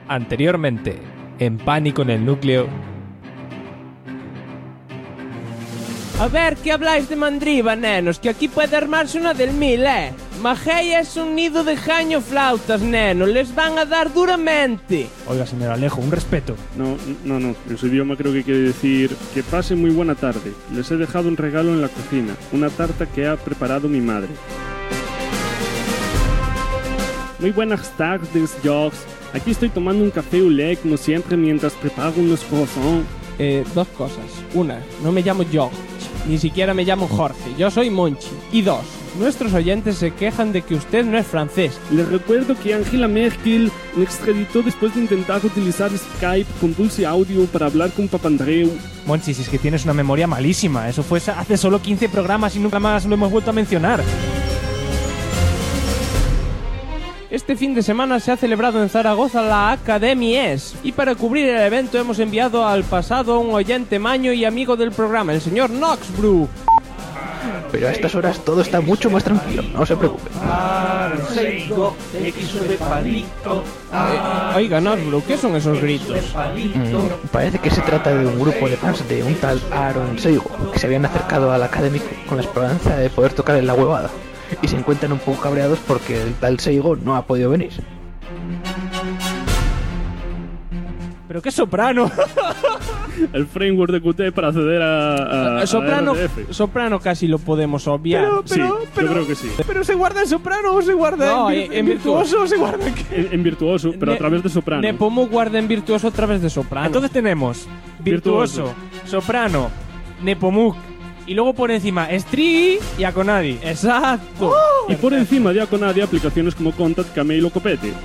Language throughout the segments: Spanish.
Anteriormente, en Pánico en el Núcleo. A ver, ¿qué habláis de Mandriva, nenos? Que aquí puede armarse una del 1000, Mageia es un nido de jaño flautas, neno. Les van a dar duramente. Oiga, señor Alejo, un respeto. No. En su idioma creo que quiere decir que pasen muy buena tarde. Les he dejado un regalo en la cocina. Una tarta que ha preparado mi madre. Muy buenas tardes, George. Aquí estoy tomando un café au lait como siempre mientras preparo unos croissants. Dos cosas. Una, no me llamo George. Ni siquiera me llamo Jorge. Yo soy Monchi. Y dos, nuestros oyentes se quejan de que usted no es francés. Les recuerdo que Angela Merkel me extraditó después de intentar utilizar Skype con Dulce Audio para hablar con Papandreou. Monchi, si es que tienes una memoria malísima. Eso fue hace solo 15 programas y nunca más lo hemos vuelto a mencionar. Este fin de semana se ha celebrado en Zaragoza la Académies y para cubrir el evento hemos enviado al pasado a un oyente maño y amigo del programa, el señor Noxbrew. Pero a estas horas todo está mucho más tranquilo, no se preocupen. Oiga, Noxbrew, ¿qué son esos gritos? Parece que se trata de un grupo de fans de un tal Aaron Seigo que se habían acercado al académico con la esperanza de poder tocar en la huevada. Y se encuentran un poco cabreados porque el tal Seigo no ha podido venir. ¿Pero qué soprano? El framework de Qt para acceder a soprano casi lo podemos obviar. Yo creo que sí. ¿Pero se guarda en soprano o se guarda en virtuoso o se guarda en virtuoso, pero a través de soprano? Nepomuk guarda en virtuoso a través de soprano. Entonces tenemos virtuoso, soprano, Nepomuk. Y luego por encima Stri y Aconadi. Exacto. Y por encima de Aconadi aplicaciones como Contact, Cameo o Copete.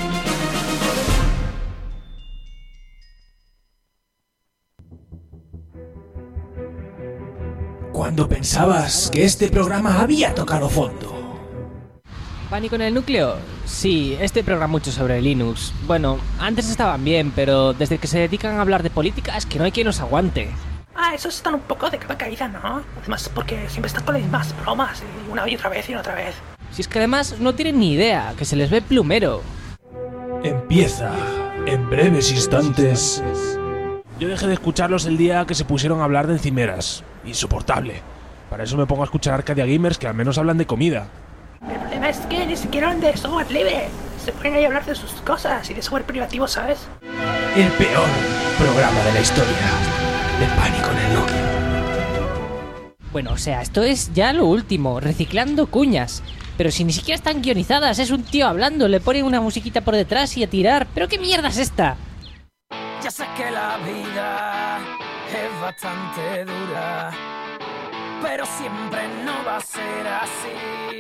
Cuando pensabas que este programa había tocado fondo. ¿Pánico en el núcleo? Sí, este programa mucho sobre Linux. Bueno, antes estaban bien, pero desde que se dedican a hablar de política es que no hay quien los aguante. Esos están un poco de capa caída, ¿no? Además, porque siempre están con las mismas bromas, y una y otra vez y otra vez. Si es que además no tienen ni idea, que se les ve plumero. Empieza en breves instantes. Yo dejé de escucharlos el día que se pusieron a hablar de encimeras. Insoportable. Para eso me pongo a escuchar Arcadia Gamers, que al menos hablan de comida. El problema es que ni siquiera hablan de software libre. Se ponen ahí a hablar de sus cosas y de software privativo, ¿sabes? El peor programa de la historia de Pánico en el Núcleo. Bueno, o sea, esto es ya lo último, reciclando cuñas. Pero si ni siquiera están guionizadas, es un tío hablando, le ponen una musiquita por detrás y a tirar. ¿Pero qué mierda es esta? Ya sé que la vida es bastante dura, pero siempre no va a ser así.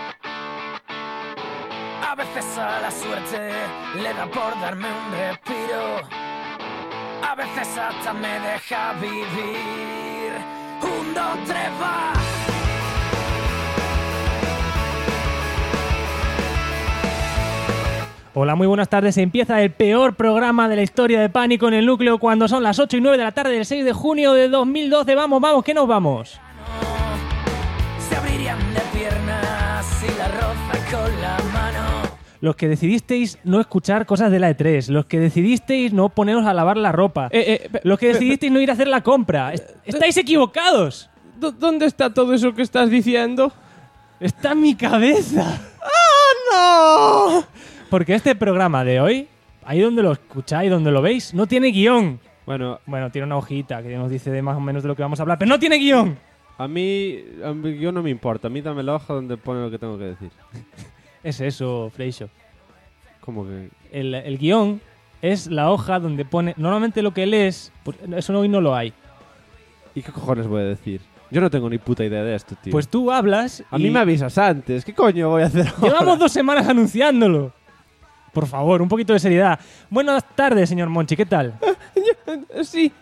A veces a la suerte le da por darme un respiro. A veces hasta me deja vivir. 1, 2, 3, va. Hola, muy buenas tardes. Empieza el peor programa de la historia de Pánico en el Núcleo cuando son las 8 y 9 de la tarde del 6 de junio de 2012. Vamos, que nos vamos. Se abrirían de piernas y la roza con la mano. Los que decidisteis no escuchar cosas de la E3, los que decidisteis no poneros a lavar la ropa, los que decidisteis no ir a hacer la compra. ¡Estáis equivocados! ¿Dónde está todo eso que estás diciendo? ¡Está en mi cabeza! ¡Oh, no! Porque este programa de hoy, ahí donde lo escucháis, donde lo veis, no tiene guión. Bueno, tiene una hojita que nos dice de más o menos de lo que vamos a hablar, pero no tiene guión. A mí guión no me importa. A mí dame la hoja donde pone lo que tengo que decir. Es eso, Freixo. ¿Cómo que? El guión es la hoja donde pone... Normalmente lo que lees, pues eso hoy no lo hay. ¿Y qué cojones voy a decir? Yo no tengo ni puta idea de esto, tío. Pues tú hablas A mí me avisas antes. ¿Qué coño voy a hacer ahora? Llevamos 2 semanas anunciándolo. Por favor, un poquito de seriedad. Buenas tardes, señor Monchi, ¿qué tal? Sí.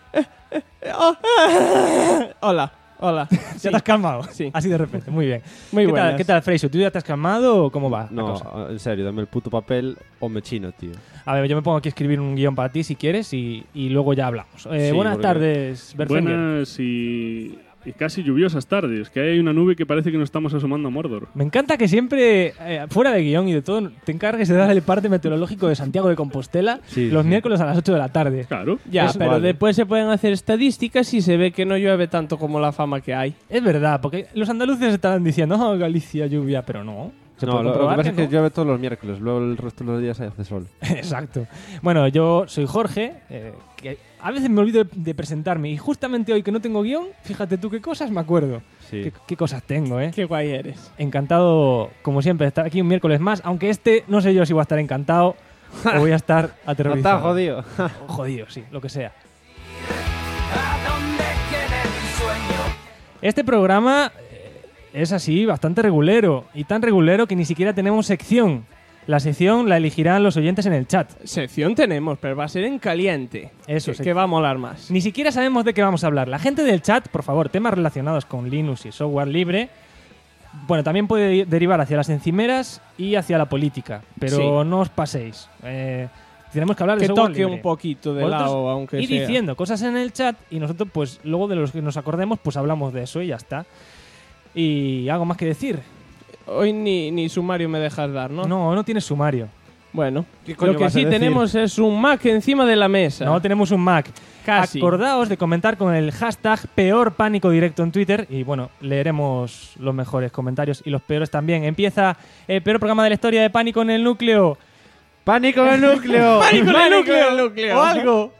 Hola. ¿Ya te has calmado? Sí. Así de repente, muy bien. Muy buenas. ¿Qué tal, Freixo? ¿Tú ya te has calmado o cómo va? No, en serio, dame el puto papel o me chino, tío. A ver, yo me pongo aquí a escribir un guión para ti si quieres y luego ya hablamos. Sí, buenas tardes, Bercenger. Buenas y Y casi lluviosas tardes, que hay una nube que parece que nos estamos asomando a Mordor. Me encanta que siempre, fuera de guión y de todo, te encargues de dar el parte meteorológico de Santiago de Compostela los miércoles a las 8 de la tarde. Claro. Ya, Eso pero vale. después se pueden hacer estadísticas y se ve que no llueve tanto como la fama que hay. Es verdad, porque los andaluces estaban diciendo, oh, Galicia, lluvia, pero no. Se No, puede lo que comprobar pasa es que no. llueve todos los miércoles, luego el resto de los días hace sol. Exacto. Bueno, yo soy Jorge, que a veces me olvido de presentarme y justamente hoy que no tengo guión, fíjate tú qué cosas me acuerdo. Sí. Qué cosas tengo, ¿eh? Qué guay eres. Encantado, como siempre, de estar aquí un miércoles más, aunque no sé yo si voy a estar encantado o voy a estar aterrorizado. Está jodido. Jodido, sí, lo que sea. ¿A dónde queda mi sueño? Este programa es así, bastante regulero, y tan regulero que ni siquiera tenemos sección. La sección la elegirán los oyentes en el chat. Sección tenemos, pero va a ser en caliente. Eso, que va a molar más. Ni siquiera sabemos de qué vamos a hablar. La gente del chat, por favor, temas relacionados con Linux y software libre, bueno, también puede derivar hacia las encimeras y hacia la política, pero Sí. no os paséis. Tenemos que hablar de Que software toque libre. un poquito de Vosotros lado, aunque ir sea. diciendo cosas en el chat y nosotros, pues, luego de los que nos acordemos, pues hablamos de eso y ya está. Y algo más que decir. Hoy ni sumario me dejas dar, ¿no? No tienes sumario. Bueno, ¿Qué coño lo que vas a sí decir? tenemos es un Mac encima de la mesa. No tenemos un Mac. Casi. Acordaos de comentar con el hashtag Peor Pánico Directo en Twitter y bueno, leeremos los mejores comentarios y los peores también. Empieza el peor programa de la historia de Pánico en el Núcleo. ¡Pánico en el núcleo! ¡Pánico en el núcleo! ¡O algo!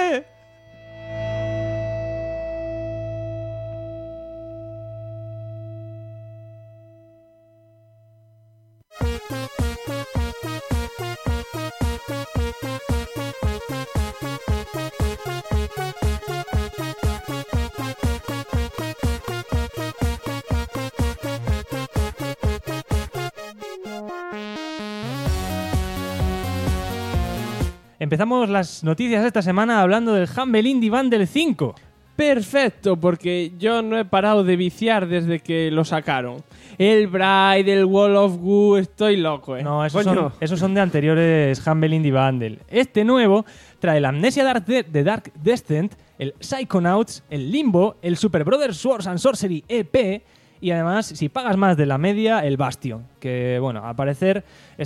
Empezamos las noticias de esta semana hablando del Humble Indie Bundle 5. Perfecto, porque yo no he parado de viciar desde que lo sacaron. El Bride, el Wall of Goo, estoy loco, ¿eh? No, esos Coño. son de anteriores Humble Indie Bundle. Este nuevo trae el Amnesia de Dark Descent, el Psychonauts, el Limbo, el Super Brothers Swords and Sorcery EP y además, si pagas más de la media, el Bastion. Que, bueno, al parecer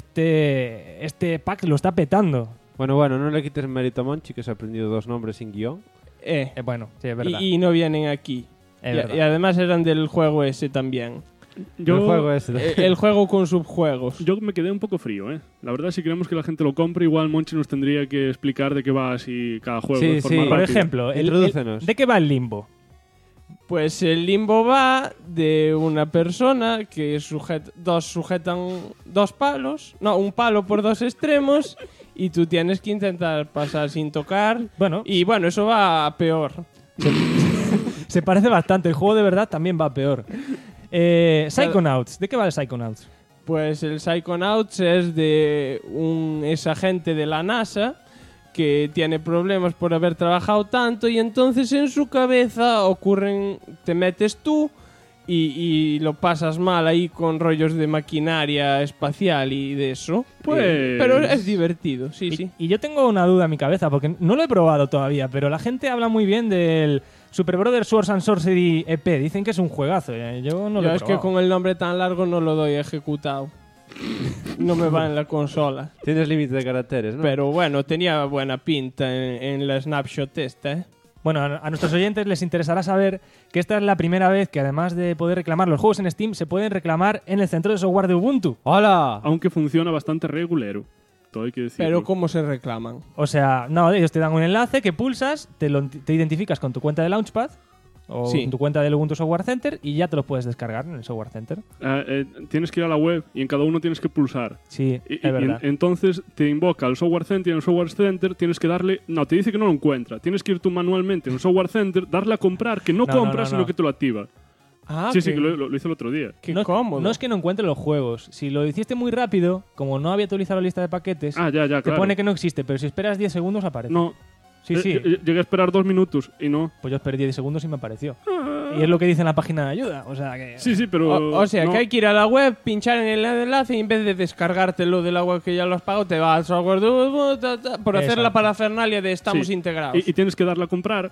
este pack lo está petando. Bueno, no le quites mérito a Monchi, que se ha aprendido 2 nombres sin guión. Bueno, sí, es verdad. Y no vienen aquí. Es verdad. Y además eran del juego ese también. El juego ese. El juego con subjuegos. Yo me quedé un poco frío, ¿eh? La verdad, si queremos que la gente lo compre, igual Monchi nos tendría que explicar de qué va así cada juego Sí, de forma sí. Por rápida. ejemplo, Introdúcenos. ¿de qué va el Limbo? Pues el Limbo va de una persona que sujetan 2 palos. No, un palo por 2 extremos. Y tú tienes que intentar pasar sin tocar. Bueno, Y bueno, eso va a peor. se parece bastante. El juego de verdad también va peor. Psychonauts. ¿De qué va el Psychonauts? Pues el Psychonauts es de un exagente de la NASA que tiene problemas por haber trabajado tanto y entonces en su cabeza te metes tú y lo pasas mal ahí con rollos de maquinaria espacial y de eso. Pues- Pero es divertido, sí. Y yo tengo una duda en mi cabeza, porque no lo he probado todavía, pero la gente habla muy bien del Super Brothers Swords and Sorcery EP. Dicen que es un juegazo. Yo no lo he Es que probado. con el nombre tan largo no lo doy ejecutado. No me va en la consola. Tienes límite de caracteres, ¿no? Pero bueno, tenía buena pinta en la snapshot esta, ¿eh? Bueno, a nuestros oyentes les interesará saber que esta es la primera vez que además de poder reclamar los juegos en Steam, se pueden reclamar en el centro de software de Ubuntu. ¡Hola! Aunque funciona bastante regulero. Todo hay que decirlo. Pero ¿cómo se reclaman? O sea, no, ellos te dan un enlace que pulsas, te identificas con tu cuenta de Launchpad o Sí. con tu cuenta del Ubuntu Software Center y ya te los puedes descargar en el Software Center. Tienes que ir a la web y en cada uno tienes que pulsar. Sí, Y es verdad. entonces te invoca al Software Center y en el Software Center tienes que darle... No, te dice que no lo encuentra. Tienes que ir tú manualmente en el Software Center, darle a comprar, que no No, compras, no. sino que te lo activa. Ah, sí, que lo hice el otro día. Qué no, cómodo. no es que no encuentre los juegos. Si lo hiciste muy rápido, como no había actualizado la lista de paquetes, Ah, ya, te claro. pone que no existe, pero si esperas 10 segundos aparece. No. Sí, sí. Llegué a esperar 2 minutos y no. Pues yo esperé 10 segundos y me apareció. Y es lo que dice en la página de ayuda. O sea que... Sí, pero... O sea, no. que hay que ir a la web, pinchar en el enlace y en vez de descargártelo de la web que ya lo has pagado, te va al software por hacer Exacto. la parafernalia de estamos Sí. integrados. Y tienes que darle a comprar,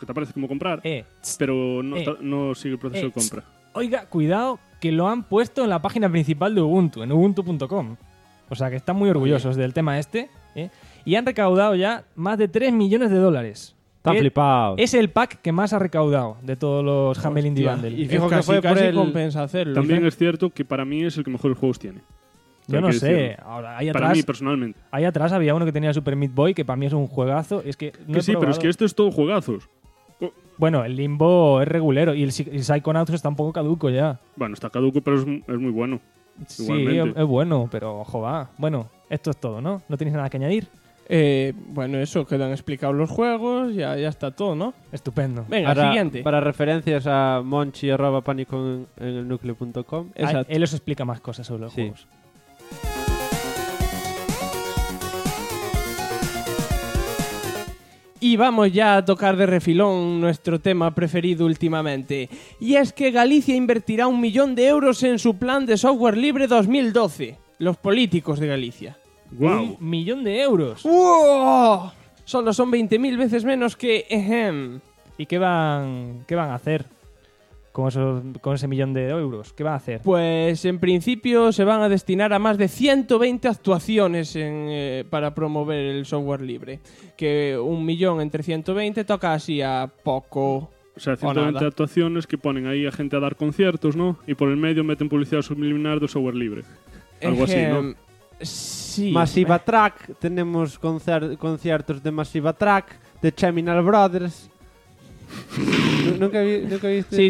que te aparece como comprar, pero no sigue el proceso de compra. Oiga, cuidado, que lo han puesto en la página principal de Ubuntu, en ubuntu.com. O sea, que están muy orgullosos del tema este. Y han recaudado ya más de $3 millones. Están flipados. Es el pack que más ha recaudado de todos los Humble Indie Bundle. Y fijo que fue por el... compensa hacerlo. También es cierto que para mí es el que mejores juegos tiene. Yo no sé. Ahora, ahí atrás, para mí, personalmente. Ahí atrás había uno que tenía Super Meat Boy, que para mí es un juegazo. Es que no sí, pero es que esto es todo juegazos. Bueno, el Limbo es regulero y el Psychonauts está un poco caduco ya. Bueno, está caduco, pero es muy bueno. Sí, es bueno, pero joder. Bueno, esto es todo, ¿no? ¿No tienes nada que añadir? Bueno, eso, quedan explicados los juegos, ya está todo, ¿no? Estupendo. Venga, ahora, siguiente. Para referencias a monchi@pánico en el núcleo.com. Él os explica más cosas sobre los juegos. Y vamos ya a tocar de refilón nuestro tema preferido últimamente. Y es que Galicia invertirá 1 millón de euros en su plan de software libre 2012. Los políticos de Galicia. ¡Wow! 1 millón de euros. ¡Wow! Solo son 20.000 veces menos que... ¿Y qué van a hacer con ese 1 millón de euros? ¿Qué van a hacer? Pues en principio se van a destinar a más de 120 actuaciones para promover el software libre. Que 1 millón entre 120 toca así a poco. O sea, 120 actuaciones que ponen ahí a gente a dar conciertos, ¿no? Y por el medio meten publicidad subliminal de software libre. Algo así, ¿no? Sí. Massive Attack, tenemos conciertos de Massive Attack, de Cheminal Brothers. ¿Nunca viste?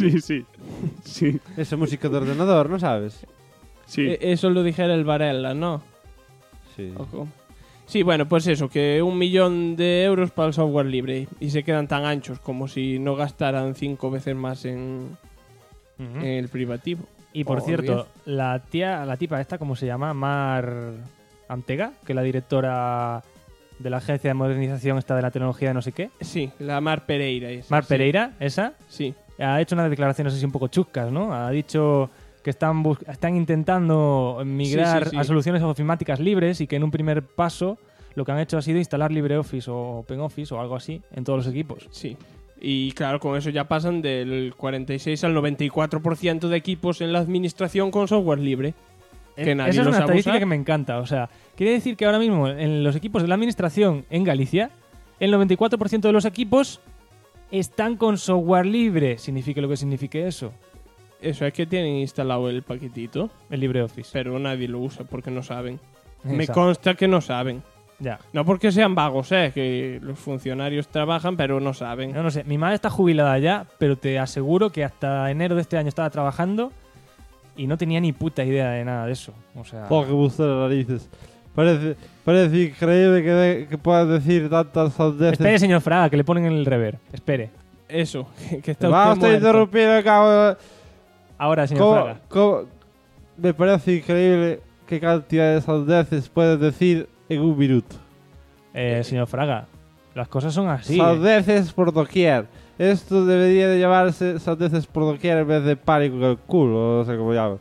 Sí. Esa música de ordenador, ¿no sabes? Sí. Eso lo dijera el Varela, ¿no? Sí. Ojo. Sí, bueno, pues eso, que 1 millón de euros para el software libre y se quedan tan anchos como si no gastaran 5 veces más en el privativo. Y por cierto, la tipa esta, ¿cómo se llama? Mar Antega, que es la directora de la agencia de modernización esta de la tecnología de no sé qué. Sí, la Mar Pereira. Mar Pereira, ¿esa? Sí. Ha hecho unas declaraciones así un poco chuscas, ¿no? Ha dicho que están intentando migrar a soluciones ofimáticas libres y que en un primer paso lo que han hecho ha sido instalar LibreOffice o OpenOffice o algo así en todos los equipos. Sí. Y claro, con eso ya pasan del 46 al 94% de equipos en la administración con software libre. Que nadie esa es una estadística usar. que me encanta. O sea, quiere decir que ahora mismo en los equipos de la administración en Galicia, el 94% de los equipos están con software libre. Signifique lo que signifique eso. Eso es que tienen instalado el paquetito. El LibreOffice. Pero nadie lo usa porque no saben. Exacto. Me consta que no saben. Ya. No porque sean vagos, que los funcionarios trabajan pero no saben. No sé, mi madre está jubilada ya, pero te aseguro que hasta enero de este año estaba trabajando y no tenía ni puta idea de nada de eso. O sea... Porque usted narices. Parece increíble que puedas decir tantas sandeces. Espere, señor Fraga, que le ponen el rever. Espere. Eso, que está Vamos a interrumpir acá. Ahora, señor Fraga. Me parece increíble qué cantidad de sandeces puedes decir en un minuto. Señor Fraga, las cosas son así. Sandeces por doquier. Esto debería de llamarse sandeces por doquier en vez de pánico en el culo, no sé cómo llamo.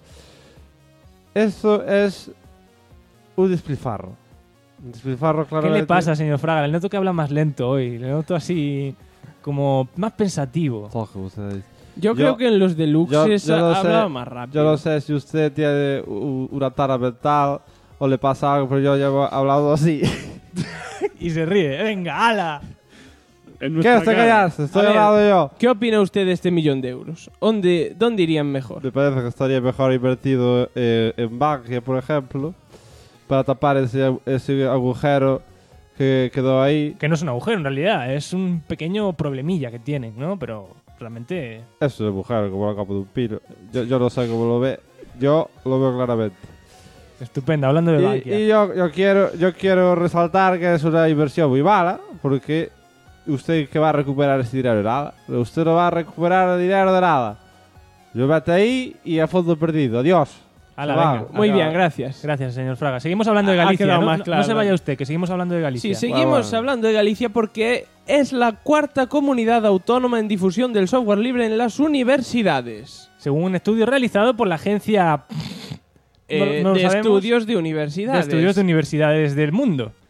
Esto es un despilfarro. Un despilfarro, claramente. ¿Qué le pasa, señor Fraga? Le noto que habla más lento hoy. Le noto así como más pensativo. Yo creo que en los deluxes hablaba más rápido. Yo no sé si usted tiene una tara mental o le pasa algo, pero yo llevo hablando así. Y se ríe. ¡Venga, ala! ¿Qué te callarse? Estoy hablando yo. ¿Qué opina usted de este 1 millón de euros? ¿Dónde irían mejor? Me parece que estaría mejor invertido en Bankia, por ejemplo, para tapar ese agujero que quedó ahí. Que no es un agujero, en realidad. Es un pequeño problemilla que tienen, ¿no? Pero realmente... Es un agujero, como la capa de un pino. Yo no sé cómo lo ve. Yo lo veo claramente. Estupendo, hablando de Bankia. Y yo quiero resaltar que es una inversión muy mala, porque usted que va a recuperar ese dinero de nada. Usted no va a recuperar el dinero de nada. Yo mete ahí y a fondo perdido. Adiós. Venga. Muy bien, gracias. Gracias, señor Fraga. Seguimos hablando de Galicia. No se vaya usted, que seguimos hablando de Galicia. Sí, seguimos hablando de Galicia porque es la 4ª comunidad autónoma en difusión del software libre en las universidades. Según un estudio realizado por la agencia... de estudios de universidades. De estudios de universidades del mundo.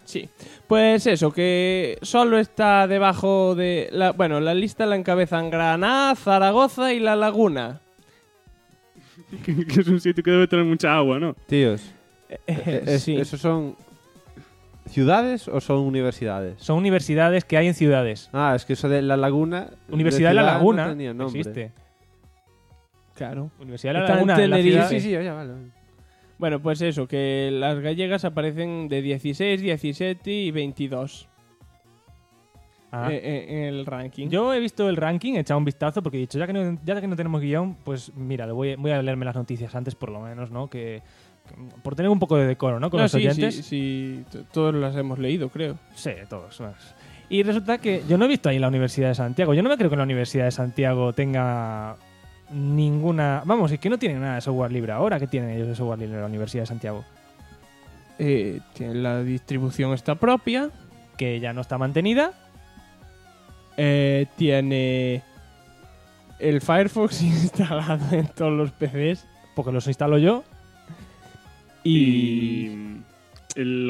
Sí. Pues eso, que solo está debajo de... la lista la encabezan Granada, Zaragoza y La Laguna. Que es un sitio que debe tener mucha agua, ¿no? Tíos, Sí. ¿esos son ciudades o son universidades? Son universidades que hay en ciudades. Ah, es que eso de La Laguna... Universidad de La ciudad Laguna no tenía nombre. existe. Claro. Universidad de La Está en Laguna en la Tenerife. ciudad. Sí, ya, vale. Bueno, pues eso, que las gallegas aparecen de 16, 17 y 22 Ah. en el ranking. Yo he visto el ranking, he echado un vistazo porque he dicho, ya que no tenemos guión, pues mira, voy a leerme las noticias antes por lo menos, ¿no? Que por tener un poco de decoro, ¿no? Con los oyentes. Sí, todos las hemos leído, creo. Sí, todos. Y resulta que yo no he visto ahí la Universidad de Santiago. Yo no me creo que la Universidad de Santiago tenga ninguna... Vamos, es que no tienen nada de software libre ahora. ¿Qué tienen ellos de software libre en la Universidad de Santiago? Tiene la distribución esta propia. Que ya no está mantenida. Tiene el Firefox instalado en todos los PCs. Porque los instalo yo. Y el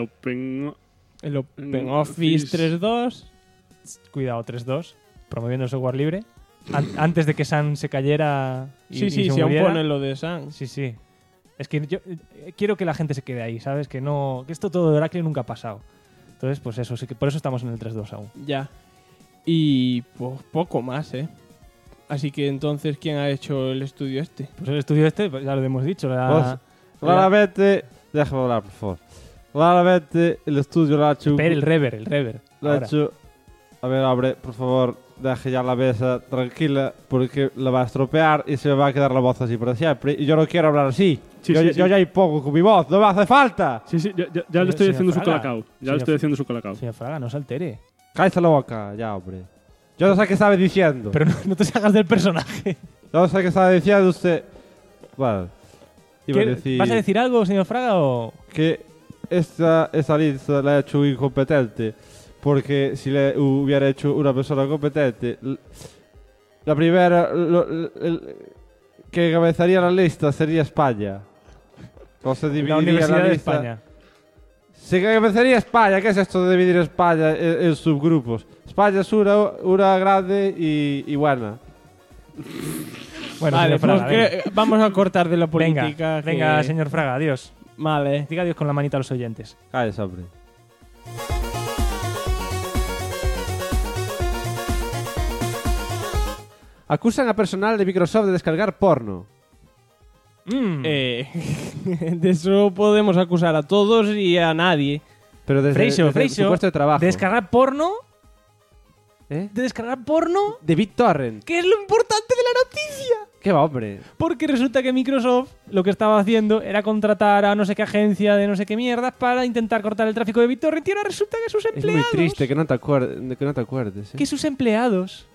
OpenOffice 3.2. Cuidado, 3.2. Promoviendo el software libre. Antes de que Sun se cayera y Sí, se si aún muriera. ponen lo de Sun. Sí. Es que yo quiero que la gente se quede ahí, ¿sabes? Que esto todo de Oracle nunca ha pasado. Entonces, pues eso, sí que por eso estamos en el 3.2 aún. Ya. Y pues poco más, ¿eh? Así que entonces, ¿quién ha hecho el estudio este? Pues el estudio este, pues ya lo hemos dicho. Claramente, déjame hablar, por favor. Claramente, el estudio lo ha hecho... Espera, el rever. Lo ha hecho... A ver, abre, por favor, deje ya la mesa tranquila porque la va a estropear y se me va a quedar la voz así para siempre. Y yo no quiero hablar así. Yo ya impongo con mi voz, no me hace falta. Sí, ya le estoy haciendo su colacao. Haciendo su colacao. Señor Fraga, no se altere. Cállate la boca, ya, hombre. Yo no sé qué estaba diciendo. Pero no te salgas del personaje. Yo no sé qué estaba diciendo usted. Bueno, iba a decir... ¿Vas a decir algo, señor Fraga, o...? Que esa lista la ha hecho un incompetente. Porque si le hubiera hecho una persona competente, la primera que encabezaría la lista sería España. O se dividiría la Universidad la de lista. España. Se encabezaría España. ¿Qué es esto de dividir España en subgrupos? España es una grande y buena. Bueno, vale, señor Fraga, vamos a cortar de la política. Venga, señor Fraga, adiós. Vale. Diga adiós con la manita a los oyentes. Cállese, hombre. Acusan a personal de Microsoft de descargar porno. De eso podemos acusar a todos y a nadie. Pero desde su puesto de trabajo. ¿Descargar porno? ¿De descargar porno? De BitTorrent. ¿Qué es lo importante de la noticia? ¿Qué va, hombre? Porque resulta que Microsoft lo que estaba haciendo era contratar a no sé qué agencia de no sé qué mierdas para intentar cortar el tráfico de BitTorrent y ahora resulta que sus empleados... Es muy triste que no te acuerdes. Que sus empleados,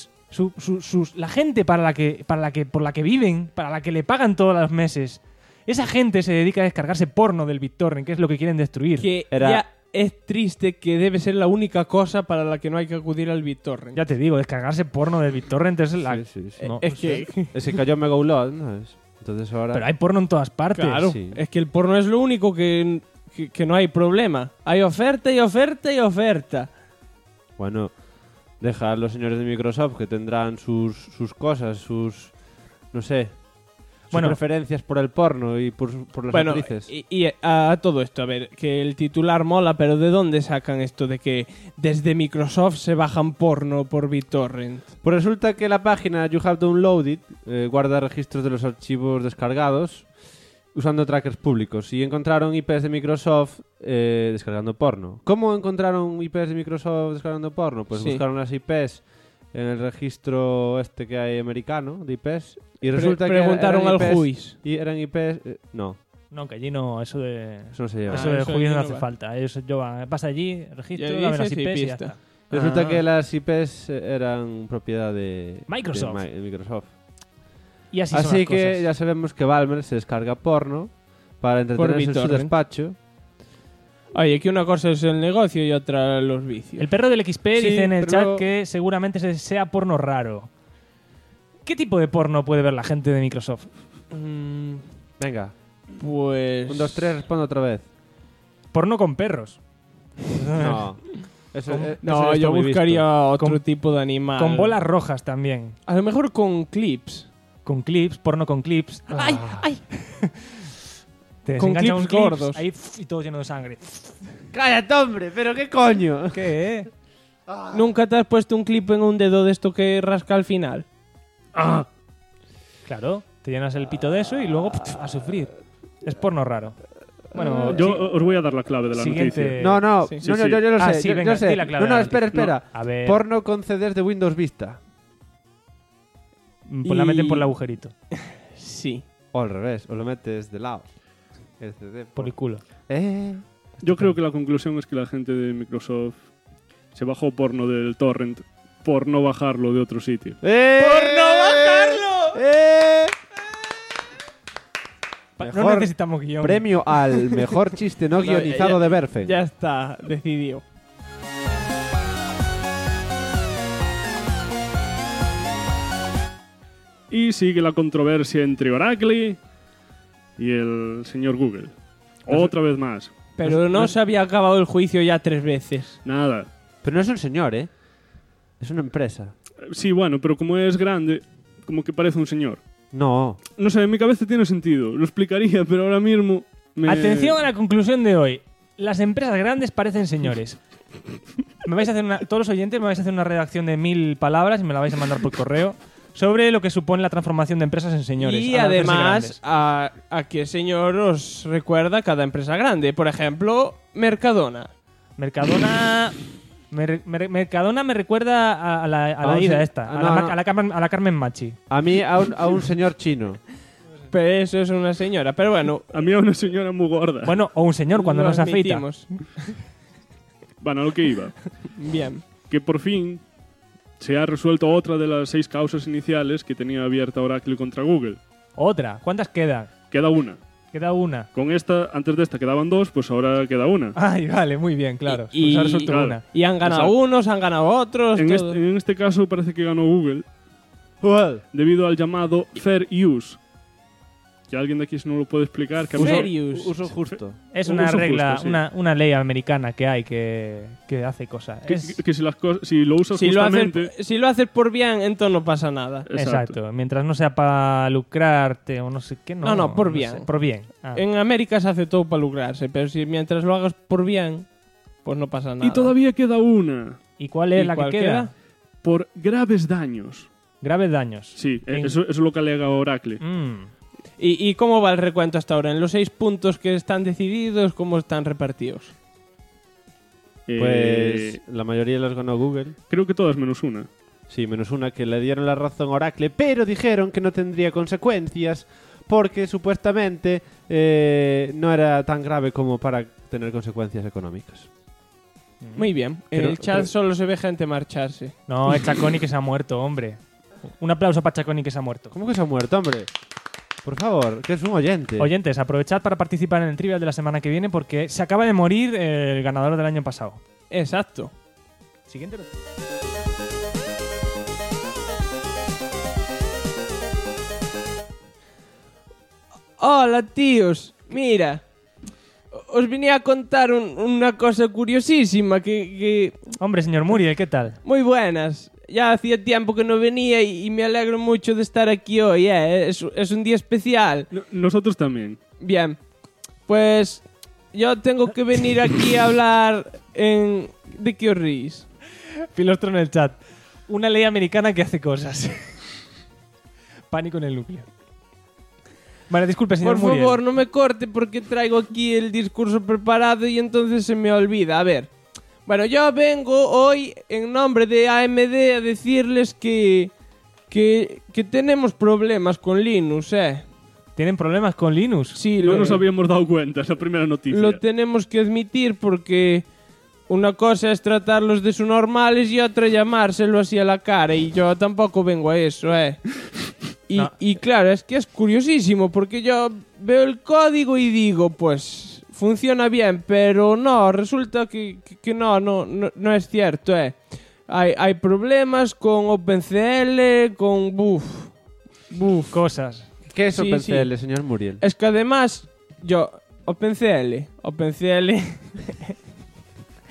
la gente por la que viven, para la que le pagan todos los meses, esa gente se dedica a descargarse porno del BitTorrent, que es lo que quieren destruir. Que ya es triste que debe ser la única cosa para la que no hay que acudir al BitTorrent. Ya te digo, descargarse porno del BitTorrent es la... Sí. No, es que cayó Megaupload, ¿no es? Entonces ahora... Pero hay porno en todas partes. Claro, sí. Es que el porno es lo único que no hay problema. Hay oferta y oferta y oferta. Bueno, deja a los señores de Microsoft que tendrán sus cosas, no sé, sus preferencias por el porno y por las actrices. Y a todo esto, a ver, que el titular mola, pero ¿de dónde sacan esto de que desde Microsoft se bajan porno por BitTorrent? Pues resulta que la página You Have Downloaded guarda registros de los archivos descargados usando trackers públicos y encontraron IPs de Microsoft descargando porno. ¿Cómo encontraron IPs de Microsoft descargando porno? Pues buscaron las IPs en el registro que hay americano de IPs y resulta que preguntaron al juiz. Y eran IPs... no. No, que allí no, eso no se lleva. Eso de eso juiz no no hace va. falta. pasa allí, registro, Ya dame las dices y IPs y ya pista. está. Resulta que las IPs eran propiedad de Microsoft. de Microsoft. Y así son Así las que cosas. ya sabemos que Balmer se descarga porno para entretenerse en su BitTorrent. despacho. Oye, que una cosa es el negocio y otra los vicios. El perro del XP Sí, dice en el pero chat luego- que seguramente sea porno raro. ¿Qué tipo de porno puede ver la gente de Microsoft? Venga, Pues... 1, 2, 3, responde otra vez. Porno con perros. No. Eso No, ya yo está muy buscaría visto. otro tipo de animal. Con bolas rojas también. A lo mejor con clips. Con clips, porno con clips. ¡Ay, ay! Te Con desengancha un clips clips, gordos. ahí, y todo lleno de sangre. ¡Cállate, hombre! ¿Pero qué coño? ¿Qué? ¿Nunca te has puesto un clip en un dedo de esto que rasca al final? Claro, te llenas el pito de eso y luego a sufrir. Es porno raro. Bueno, Yo os voy a dar la clave de la siguiente- noticia. No, Sí. yo lo sé. Ah, sí, yo venga, sé. di la clave No, de la espera, noticia. espera. A ver, Porno con CDs de Windows Vista. pues la meten por el y- agujerito. Sí. O al revés, o lo metes de lado. El CD. Por el culo. Yo creo que la conclusión es que la gente de Microsoft se bajó porno del torrent por no bajarlo de otro sitio. ¡Por no bajarlo! No Mejor necesitamos guión. Premio al mejor chiste no guionizado de Berfen. Ya está, decidido. Y sigue la controversia entre Oracle y el señor Google. Otra vez más. Pero no se había acabado el juicio ya 3 veces. Nada. Pero no es un señor, ¿eh? Es una empresa. Sí, bueno, pero como es grande, como que parece un señor. No. No sé, en mi cabeza tiene sentido. Lo explicaría, pero ahora mismo... Atención a la conclusión de hoy. Las empresas grandes parecen señores. Me vais a hacer todos los oyentes me vais a hacer una redacción de 1000 palabras y me la vais a mandar por correo sobre lo que supone la transformación de empresas en señores. Y a las empresas además, grandes. a qué señor os recuerda cada empresa grande. Por ejemplo, Mercadona. Mercadona me recuerda a la un ida se- esta, no, no. a la Carmen Machi. A mí, a un señor chino. Pero eso es una señora. Pero bueno, A mí a una señora muy gorda. Bueno, o un señor cuando lo no se afeita. admitimos. Bueno, a lo que iba. Bien. Que por fin se ha resuelto otra de las 6 causas iniciales que tenía abierta Oracle contra Google. Otra. ¿Cuántas quedan? Queda una. Queda una. Con esta, antes de esta quedaban 2, pues ahora queda una. Ay, vale, muy bien, claro. Y- Pues ha resuelto claro. una. Y han ganado Exacto. unos, han ganado otros. En todo. este caso parece que ganó Google debido al llamado Fair Use. Que alguien de aquí se no lo puede explicar. Que a mí- Fair use. Uso justo. Es Un una uso regla, justo, sí. una ley americana que hay que hace cosas. Que si, si lo usas Si lo, justamente... si lo haces por bien, entonces no pasa nada. Exacto. Mientras no sea para lucrarte o no sé qué, no. No, por sé, bien. por bien. Ah. En América se hace todo para lucrarse, pero si mientras lo hagas por bien, pues no pasa nada. Y todavía queda una. ¿Y cuál es ¿Y la que cuál queda? queda? Por graves daños. Graves daños. Sí, En- eso es lo que alega Oracle. ¿Y cómo va el recuento hasta ahora? En los 6 puntos que están decididos, ¿cómo están repartidos? Pues la mayoría las ganó Google. Creo que todas menos una. Sí, menos una que le dieron la razón a Oracle, pero dijeron que no tendría consecuencias porque supuestamente no era tan grave como para tener consecuencias económicas. Muy bien. En Pero- el chat pero- solo se ve gente marcharse. No, es Chaconi que se ha muerto, hombre. Un aplauso para Chaconi que se ha muerto. ¿Cómo que se ha muerto, hombre? Por favor, que es un oyente. Oyentes, aprovechad para participar en el trivial de la semana que viene porque se acaba de morir el ganador del año pasado. Exacto. Siguiente noticia. Hola, tíos. Mira, os venía a contar una cosa curiosísima que... Hombre, señor Muriel, ¿qué tal? Muy buenas. Ya hacía tiempo que no venía y me alegro mucho de estar aquí hoy. Es un día especial. Nosotros también. Bien. Pues yo tengo que venir aquí a hablar en... ¿De qué os reís? Filostro en el chat. Una ley americana que hace cosas. Pánico en el núcleo. Vale, disculpe, señor Por Muriel. favor, no me corte porque traigo aquí el discurso preparado y entonces se me olvida. A ver. Bueno, yo vengo hoy en nombre de AMD a decirles que tenemos problemas con Linux, ¿Tienen problemas con Linux? Sí, No nos habíamos dado cuenta, es la primera noticia. lo tenemos que admitir porque una cosa es tratarlos de su normales y otra llamárselo así a la cara y yo tampoco vengo a eso, Y, No. y claro, es que es curiosísimo porque yo veo el código y digo, pues funciona bien, pero no, resulta que no es cierto, Hay problemas con OpenCL, con cosas. ¿Qué es Sí, OpenCL, sí. señor Muriel? Es que además, yo, OpenCL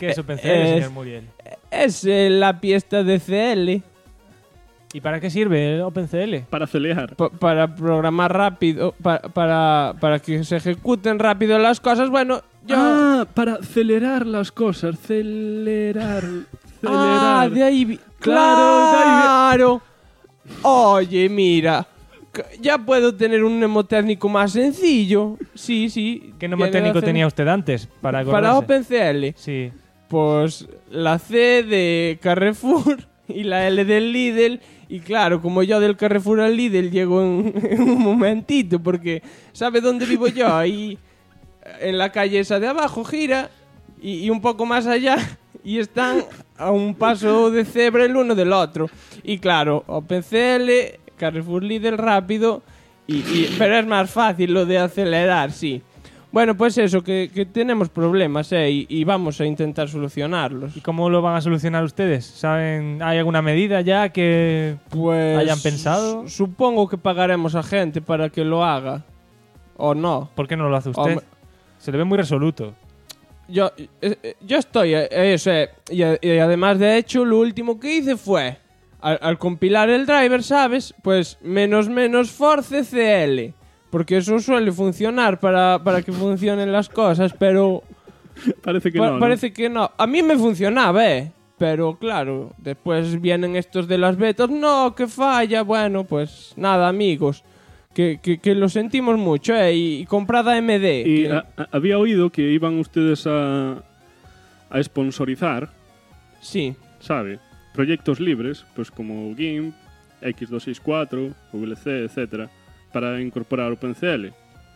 ¿Qué es OpenCL, señor Muriel? Es la pieza de CL. ¿Y para qué sirve el OpenCL? Para acelerar. Para programar rápido, para que se ejecuten rápido las cosas. Bueno, yo... para acelerar las cosas. Acelerar. De ahí... Claro, Oye, mira... Ya puedo tener un mnemotécnico más sencillo. Sí. ¿Qué mnemotécnico tenía usted antes para acordarse? Para OpenCL. Sí. Pues la C de Carrefour y la L del Lidl. Y claro, como yo del Carrefour al Lidl llego en un momentito, porque ¿sabe dónde vivo yo? Ahí en la calle esa de abajo, gira, y un poco más allá, y están a un paso de cebra el uno del otro. Y claro, OpenCL, Carrefour, Lidl, rápido, pero es más fácil lo de acelerar, sí. Bueno, pues eso, que tenemos problemas, y vamos a intentar solucionarlos. ¿Y cómo lo van a solucionar ustedes? ¿Saben? ¿Hay alguna medida ya que hayan pensado? Supongo que pagaremos a gente para que lo haga. ¿O no? ¿Por qué no lo hace usted? Se le ve muy resoluto. Yo estoy... y además, de hecho, lo último que hice fue... Al compilar el driver, ¿sabes? Pues menos force CL. Porque eso suele funcionar para que funcionen las cosas, pero... Parece que no. Parece que no. A mí me funcionaba, Pero claro, después vienen estos de las betas. No, que falla. Bueno, pues nada, amigos. Que lo sentimos mucho, Y comprad AMD. Y había oído que iban ustedes a sponsorizar. Sí. ¿Sabe? Proyectos libres, pues como GIMP, X264, VLC, etcétera, para incorporar OpenCL.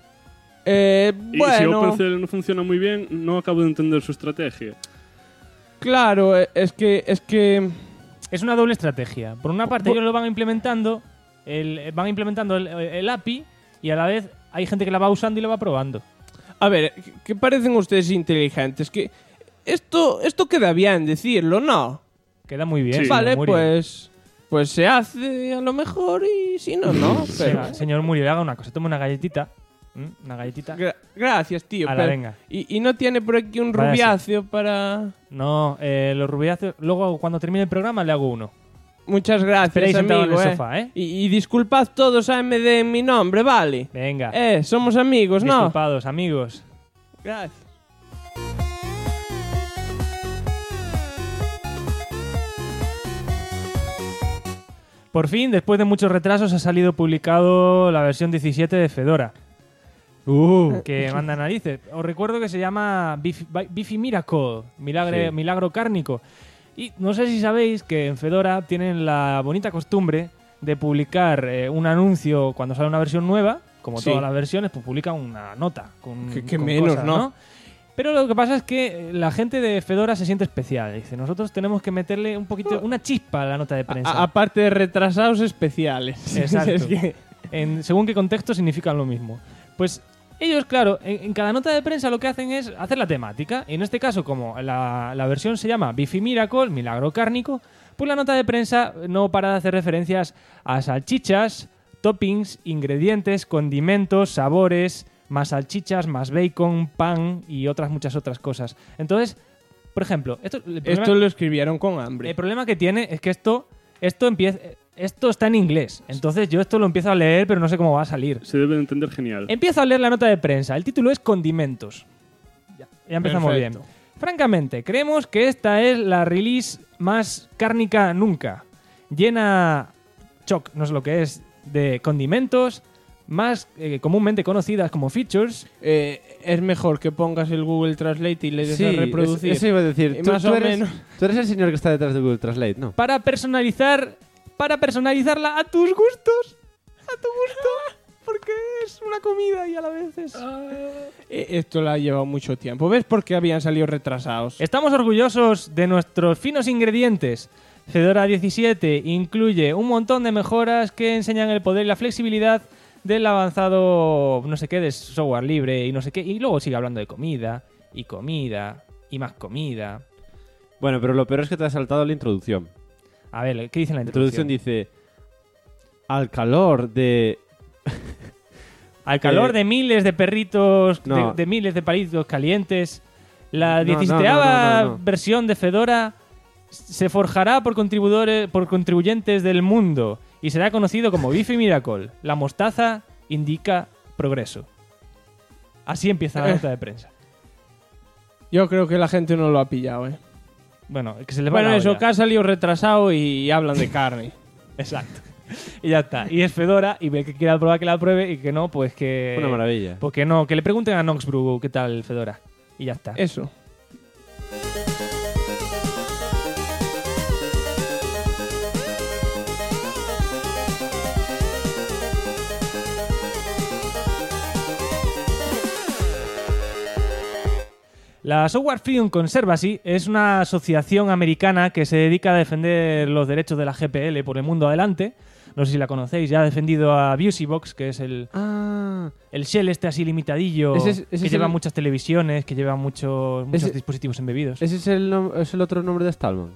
Y si OpenCL no funciona muy bien, no acabo de entender su estrategia. Claro, es que... Es una doble estrategia. Por una parte, ellos lo van implementando, el API, y a la vez hay gente que la va usando y la va probando. A ver, que parecen ustedes inteligentes. Que esto queda bien decirlo, ¿no? Queda muy bien. Sí. Vale, pues se hace a lo mejor y si no, no. Pero... Señor Muriel, haga una cosa. Tome una galletita. Una galletita. Gracias, tío. Venga. ¿Y no tiene por aquí un rubiáceo para...? No, los rubiáceos... Luego, cuando termine el programa, le hago uno. Muchas gracias, amigo. En el sofá, Y disculpad todos AMD en mi nombre, ¿vale? Venga. Somos amigos, ¿no? Disculpados, amigos. Gracias. Por fin, después de muchos retrasos, ha salido publicado la versión 17 de Fedora. Que manda narices. Os recuerdo que se llama Beefy Miracle, milagro cárnico. Y no sé si sabéis que en Fedora tienen la bonita costumbre de publicar un anuncio cuando sale una versión nueva. Como todas las versiones, pues publican una nota. Con menos, cosas, ¿no? Pero lo que pasa es que la gente de Fedora se siente especial. Dice, nosotros tenemos que meterle un poquito, una chispa a la nota de prensa. Aparte de retrasados especiales. Exacto. Es que... según qué contexto significan lo mismo. Pues ellos, claro, en cada nota de prensa lo que hacen es hacer la temática. Y en este caso, como la versión se llama Beefy Miracle, milagro cárnico, pues la nota de prensa no para de hacer referencias a salchichas, toppings, ingredientes, condimentos, sabores... más salchichas, más bacon, pan y muchas otras cosas. Entonces, por ejemplo... Esto lo escribieron con hambre. El problema que tiene es que esto está en inglés. Entonces yo esto lo empiezo a leer, pero no sé cómo va a salir. Se debe de entender genial. Empiezo a leer la nota de prensa. El título es Condimentos. Ya empezamos bien. Francamente, creemos que esta es la release más cárnica nunca. Llena, no sé lo que es, de condimentos... más comúnmente conocidas como features. Es mejor que pongas el Google Translate y le des a reproducir. Eso iba a decir. Tú eres el señor que está detrás de Google Translate, ¿no? Para personalizarla a tus gustos. A tu gusto. Porque es una comida y a la vez es... Esto le ha llevado mucho tiempo. ¿Ves por qué habían salido retrasados? Estamos orgullosos de nuestros finos ingredientes. Fedora 17 incluye un montón de mejoras que enseñan el poder y la flexibilidad del avanzado no sé qué de software libre y no sé qué, y luego sigue hablando de comida y más comida. Bueno, pero lo peor es que te has saltado la introducción. A ver, ¿qué dice la introducción? La introducción dice al calor de al calor de miles de perritos, de miles de palitos calientes, La 17ª versión de Fedora se forjará por contribuyentes del mundo y será conocido como Bifi Miracle. La mostaza indica progreso. Así empieza la nota de prensa. Yo creo que la gente no lo ha pillado, Bueno, que se le va eso, que ha salido retrasado y hablan de carne. Exacto. Y ya está. Y es Fedora, y el que quiera probar que la pruebe, y que no, pues que... Una maravilla. Pues que no, que le pregunten a Noxbrew qué tal Fedora. Y ya está. Eso. La Software Freedom Conservancy es una asociación americana que se dedica a defender los derechos de la GPL por el mundo adelante. No sé si la conocéis, ya ha defendido a VisibOx, que es el shell así limitadillo, que lleva muchas televisiones, que lleva muchos dispositivos embebidos. ¿Ese es el otro nombre de Stallman?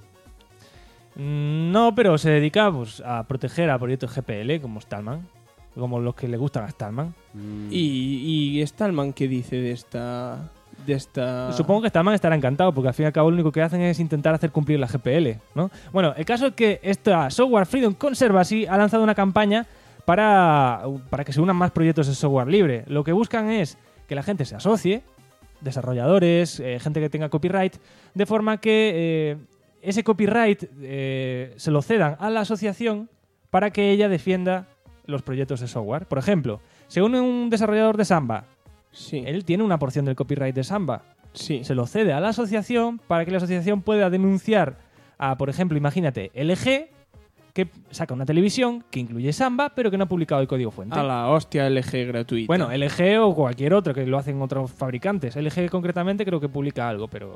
No, pero se dedica pues, a proteger a proyectos GPL como Stallman, como los que le gustan a Stallman. ¿Y Stallman qué dice de esta...? Supongo que Stallman estará encantado, porque al fin y al cabo lo único que hacen es intentar hacer cumplir la GPL, ¿no? Bueno, el caso es que esta Software Freedom Conservancy ha lanzado una campaña para que se unan más proyectos de software libre. Lo que buscan es que la gente se asocie, desarrolladores, gente que tenga copyright, de forma que ese copyright se lo cedan a la asociación para que ella defienda los proyectos de software. Por ejemplo, se une un desarrollador de Samba. Sí. Él tiene una porción del copyright de Samba. Sí. Se lo cede a la asociación para que la asociación pueda denunciar a, por ejemplo, imagínate, LG, que saca una televisión que incluye Samba, pero que no ha publicado el código fuente. A la hostia, LG gratuita. Bueno, LG o cualquier otro, que lo hacen otros fabricantes. LG concretamente creo que publica algo, pero...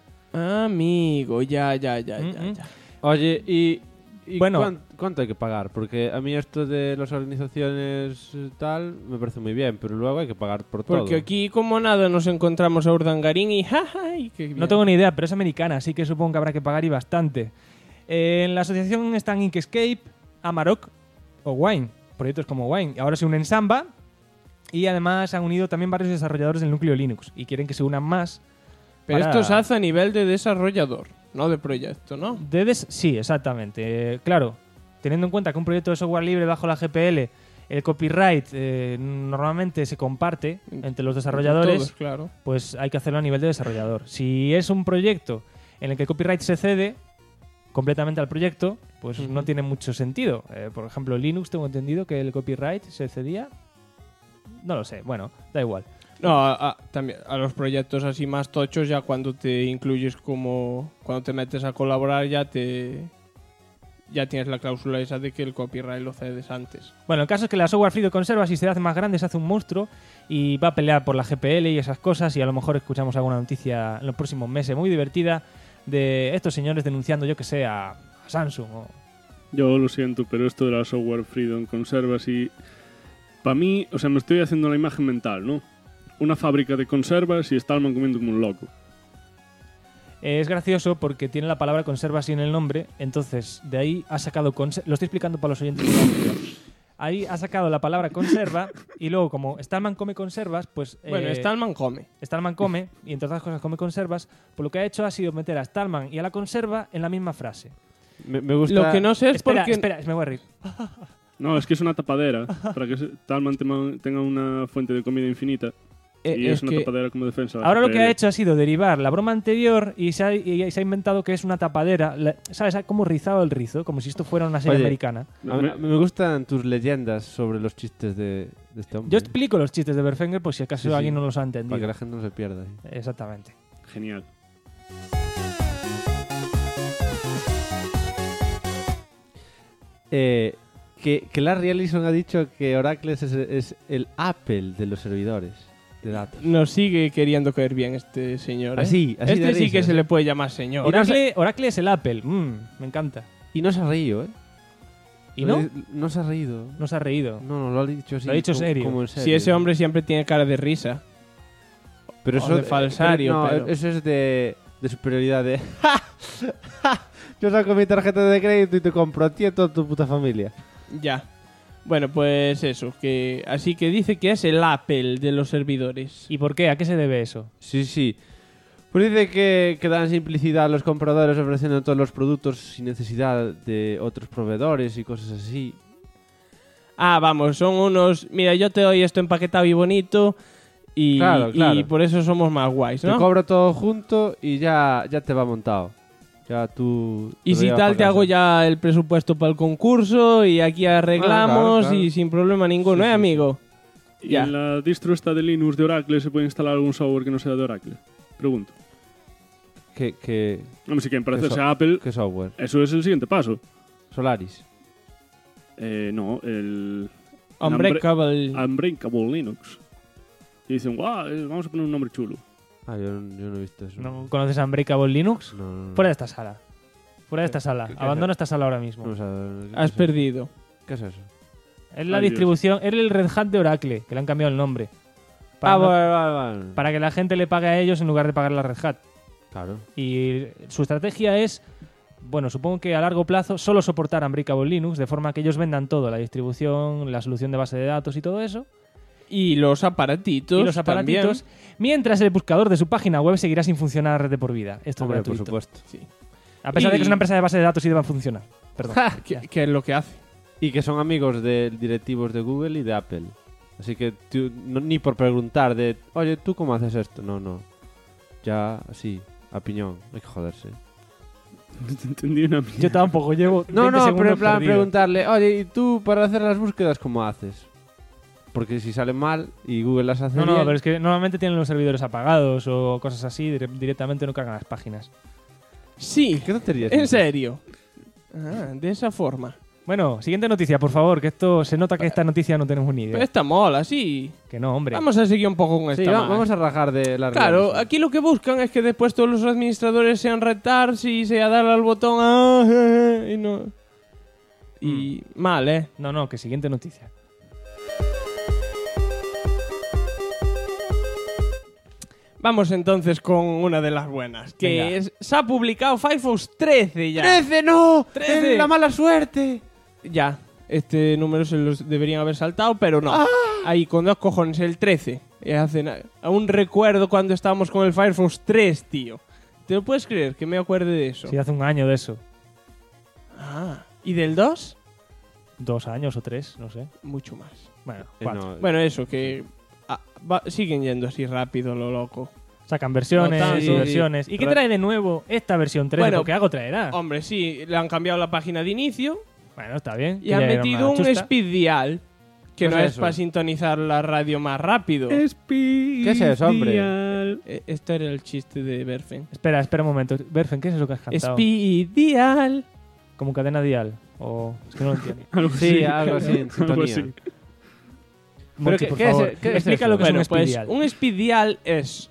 Amigo, ya. Oye, y bueno, ¿cuánto hay que pagar? Porque a mí esto de las organizaciones tal me parece muy bien, pero luego hay que pagar por todo. Porque aquí, como nada, nos encontramos a Urdangarín y jaja. No tengo ni idea, pero es americana, así que supongo que habrá que pagar y bastante. En la asociación están Inkscape, Amarok o Wine, proyectos como Wine. Ahora se unen Samba y además han unido también varios desarrolladores del núcleo Linux y quieren que se unan más. Pero esto se hace a nivel de desarrollador, no de proyecto, ¿no? Sí, exactamente. Claro, teniendo en cuenta que un proyecto de software libre bajo la GPL, el copyright normalmente se comparte entre los desarrolladores, todos, claro. Pues hay que hacerlo a nivel de desarrollador. Si es un proyecto en el que el copyright se cede completamente al proyecto, pues no tiene mucho sentido. Por ejemplo, Linux tengo entendido que el copyright se cedía. No lo sé, bueno, da igual. No, también a los proyectos así más tochos, ya cuando te incluyes cuando te metes a colaborar ya tienes la cláusula esa de que el copyright lo cedes antes. Bueno, el caso es que la Software Freedom conserva, si se hace más grande, se hace un monstruo y va a pelear por la GPL y esas cosas, y a lo mejor escuchamos alguna noticia en los próximos meses muy divertida de estos señores denunciando, yo que sé, a Samsung o... Yo lo siento, pero esto de la Software Freedom Conservancy, para mí, o sea, me estoy haciendo la imagen mental, ¿no? Una fábrica de conservas y Stallman comiendo como un loco. Es gracioso porque tiene la palabra conserva así en el nombre, entonces de ahí ha sacado... Lo estoy explicando para los oyentes de la audio. Ahí ha sacado la palabra conserva y luego como Stallman come conservas, pues... Bueno, Stallman come. Stallman come y entre otras cosas come conservas, pues lo que ha hecho ha sido meter a Stallman y a la conserva en la misma frase. Me gusta... Lo que no sé es por qué... Espera, me voy a reír. No, es que es una tapadera para que Stallman tenga una fuente de comida infinita. Y es una tapadera como defensa. Ahora lo que ha hecho ha sido derivar la broma anterior y se ha inventado que es una tapadera. ¿Sabes? Ha como rizado el rizo, como si esto fuera una serie americana. Me gustan tus leyendas sobre los chistes de este hombre. Yo explico los chistes de Berfenger por si acaso alguien no los ha entendido. Para que la gente no se pierda. Exactamente. Genial. Que Larry Ellison ha dicho que Oracle es el Apple de los servidores de datos. Nos sigue queriendo caer bien este señor, ¿eh? Así este sí que se le puede llamar señor. Oracle es el Apple. Me encanta. Y no se ha reído, ¿eh? ¿Y no? No se ha reído. No se ha reído. No, lo ha dicho así. Lo ha dicho serio. Como en serio. Si ese hombre siempre tiene cara de risa. Pero eso de falsario. Pero eso es de superioridad de... Yo saco mi tarjeta de crédito y te compro a ti y a toda tu puta familia. Ya. Bueno, pues eso. Así que dice que es el Apple de los servidores. ¿Y por qué? ¿A qué se debe eso? Sí. Pues dice que dan simplicidad a los compradores ofreciendo todos los productos sin necesidad de otros proveedores y cosas así. Ah, vamos, son unos... Mira, yo te doy esto empaquetado y bonito y, Claro. y por eso somos más guays, ¿no? Te cobro todo junto y ya te va montado. Ya tú... Y si tal, te hago ya el presupuesto para el concurso y aquí arreglamos claro. y sin problema ninguno, Sí, ¿eh, amigo? ¿Y Ya. en la distro esta de Linux de Oracle se puede instalar algún software que no sea de Oracle? Pregunto. ¿Qué Hombre, si quieren parecerse ¿Qué a Apple, ¿Qué software? eso es el siguiente paso. Solaris. No, el... Unbreakable. Unbreakable Linux. Y dicen, guau, vamos a poner un nombre chulo. Ah, yo no he visto eso. ¿No conoces Unbreakable Linux? No. Fuera de esta sala. Fuera de esta sala. qué Abandona esta sala ahora mismo. Vamos a ver, ¿qué Has es eso? perdido. ¿Qué es eso? Es la Ay, Dios. distribución, es el Red Hat de Oracle, que le han cambiado el nombre. Vale. Para que la gente le pague a ellos en lugar de pagar la Red Hat. Claro. Y su estrategia es, bueno, supongo que a largo plazo solo soportar Unbreakable Linux, de forma que ellos vendan todo, la distribución, la solución de base de datos y todo eso. Y los aparatitos. Mientras el buscador de su página web seguirá sin funcionar de por vida. Esto Hombre, es gratuito. por supuesto. Sí. A pesar de que es una empresa de base de datos y deba funcionar. Perdón. ¿Qué es lo que hace? Y que son amigos de directivos de Google y de Apple. Así que tú, ni por preguntar de, oye, ¿tú cómo haces esto? No. Ya, así, a piñón. Hay que joderse. No te entendí una mierda. Yo tampoco llevo 20 No, pero segundos en plan perdido. preguntarle, oye, ¿y tú para hacer las búsquedas cómo haces? Porque si salen mal y Google las hace No, bien... pero es que normalmente tienen los servidores apagados o cosas así, directamente no cargan las páginas. Sí. ¿Qué tonterías? En serio. Ah, de esa forma. Bueno, siguiente noticia, por favor, que esto se nota que esta noticia no tenemos ni idea. Pero esta mola, sí. Que no, hombre. Vamos a seguir un poco con Sí, esta. más. vamos a rajar de la Claro, realidad. aquí lo que buscan es que después todos los administradores sean retards y sea darle al botón y no... Y mal, ¿eh? No, que siguiente noticia. Vamos entonces con una de las buenas, que Venga. se ha publicado Firefox 13 ya. ¡13, no! 13. ¡La mala suerte! Ya, este número se los deberían haber saltado, pero no. Ahí con 2 cojones, el 13. Aún recuerdo cuando estábamos con el Firefox 3, tío. ¿Te lo puedes creer que me acuerde de eso? Sí, hace un año de eso. Ah, ¿y del 2? 2 años o 3, no sé. Mucho más. Bueno, Eh, 4. no, Bueno, eso, que siguen yendo así rápido, lo loco. Sacan versiones No tanto. y versiones. ¿Y qué trae de nuevo esta versión 3? Bueno, Porque algo traerá. Hombre, sí, le han cambiado la página de inicio Bueno, está bien. y han metido un speed dial, que ¿Qué no es es eso? para sintonizar la radio más rápido. ¿Qué es eso, hombre? Este era el chiste de Berfen. Espera un momento. Berfen, ¿qué es eso que has cantado? Speed dial. ¿Como cadena dial? O... Es que no lo entiendo. Algo Sí, así. algo así, en Algo sintonía. así. Monchi, ¿qué- por qué es- favor, qué es explica eso? lo que es Bueno, un speed pues dial. un speed dial es...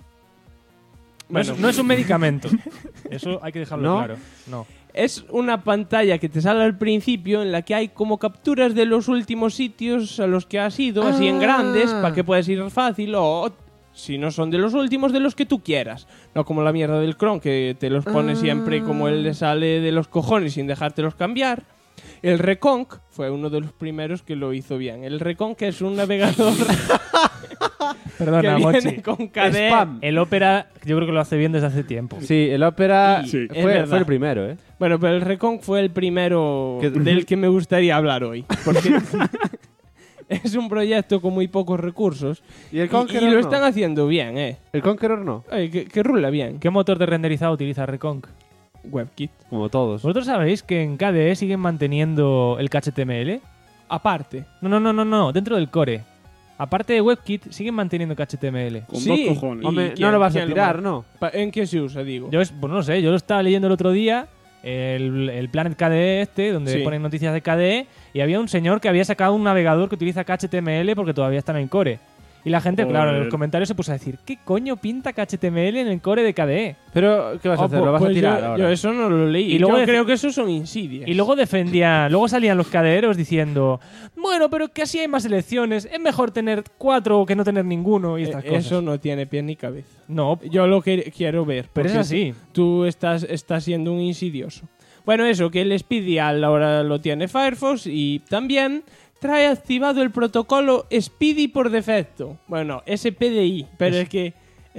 No es un medicamento. Eso hay que dejarlo ¿No? claro. No. Es una pantalla que te sale al principio en la que hay como capturas de los últimos sitios a los que has ido, así en grandes, para que puedas ir fácil, o si no son de los últimos, de los que tú quieras. No como la mierda del Chrome, que te los pone siempre como él le sale de los cojones sin dejártelos cambiar. El Reconc fue uno de los primeros que lo hizo bien. El Reconc es un navegador Perdona, que Mochi. viene con KDE. Spam. El Opera yo creo que lo hace bien desde hace tiempo. Sí, el Opera Sí, es fue verdad. el primero, ¿eh? Bueno, pero el Reconc fue el primero Que- del que me gustaría hablar hoy. Porque es un proyecto con muy pocos recursos. ¿Y el Y Conqueror lo no? están haciendo bien, ¿eh? El Conqueror no, Que rula bien. ¿Qué motor de renderizado utiliza Reconc? WebKit. como todos. ¿Vosotros sabéis que en KDE siguen manteniendo el HTML? Aparte. No, dentro del core. Aparte de WebKit, siguen manteniendo el HTML. Con Sí. 2 cojones. ¿Y Hombre, quién- no lo vas a quién lo tirar, ma- ¿no? ¿En qué se usa, digo? Yo, pues no sé, yo lo estaba leyendo el otro día, el Planet KDE donde Sí. ponen noticias de KDE, y había un señor que había sacado un navegador que utiliza HTML porque todavía está en el core. Y la gente, claro, en los Joder. comentarios se puso a decir, ¿qué coño pinta HTML en el core de KDE? Pero, ¿qué vas a hacer? ¿Lo vas a Pues tirar yo, ahora? yo eso no lo leí. Y luego yo dec- creo que eso son insidias. Y luego luego salían los cadeeros diciendo, bueno, pero que así hay más elecciones, es mejor tener 4 que no tener ninguno y estas cosas. Eso no tiene pie ni cabeza. No, Yo lo que quiero ver. pero es porque así. Tú estás siendo un insidioso. Bueno, eso, que el Speedial ahora lo tiene Firefox y también trae activado el protocolo Speedy por defecto. Bueno, SPDI, pero es que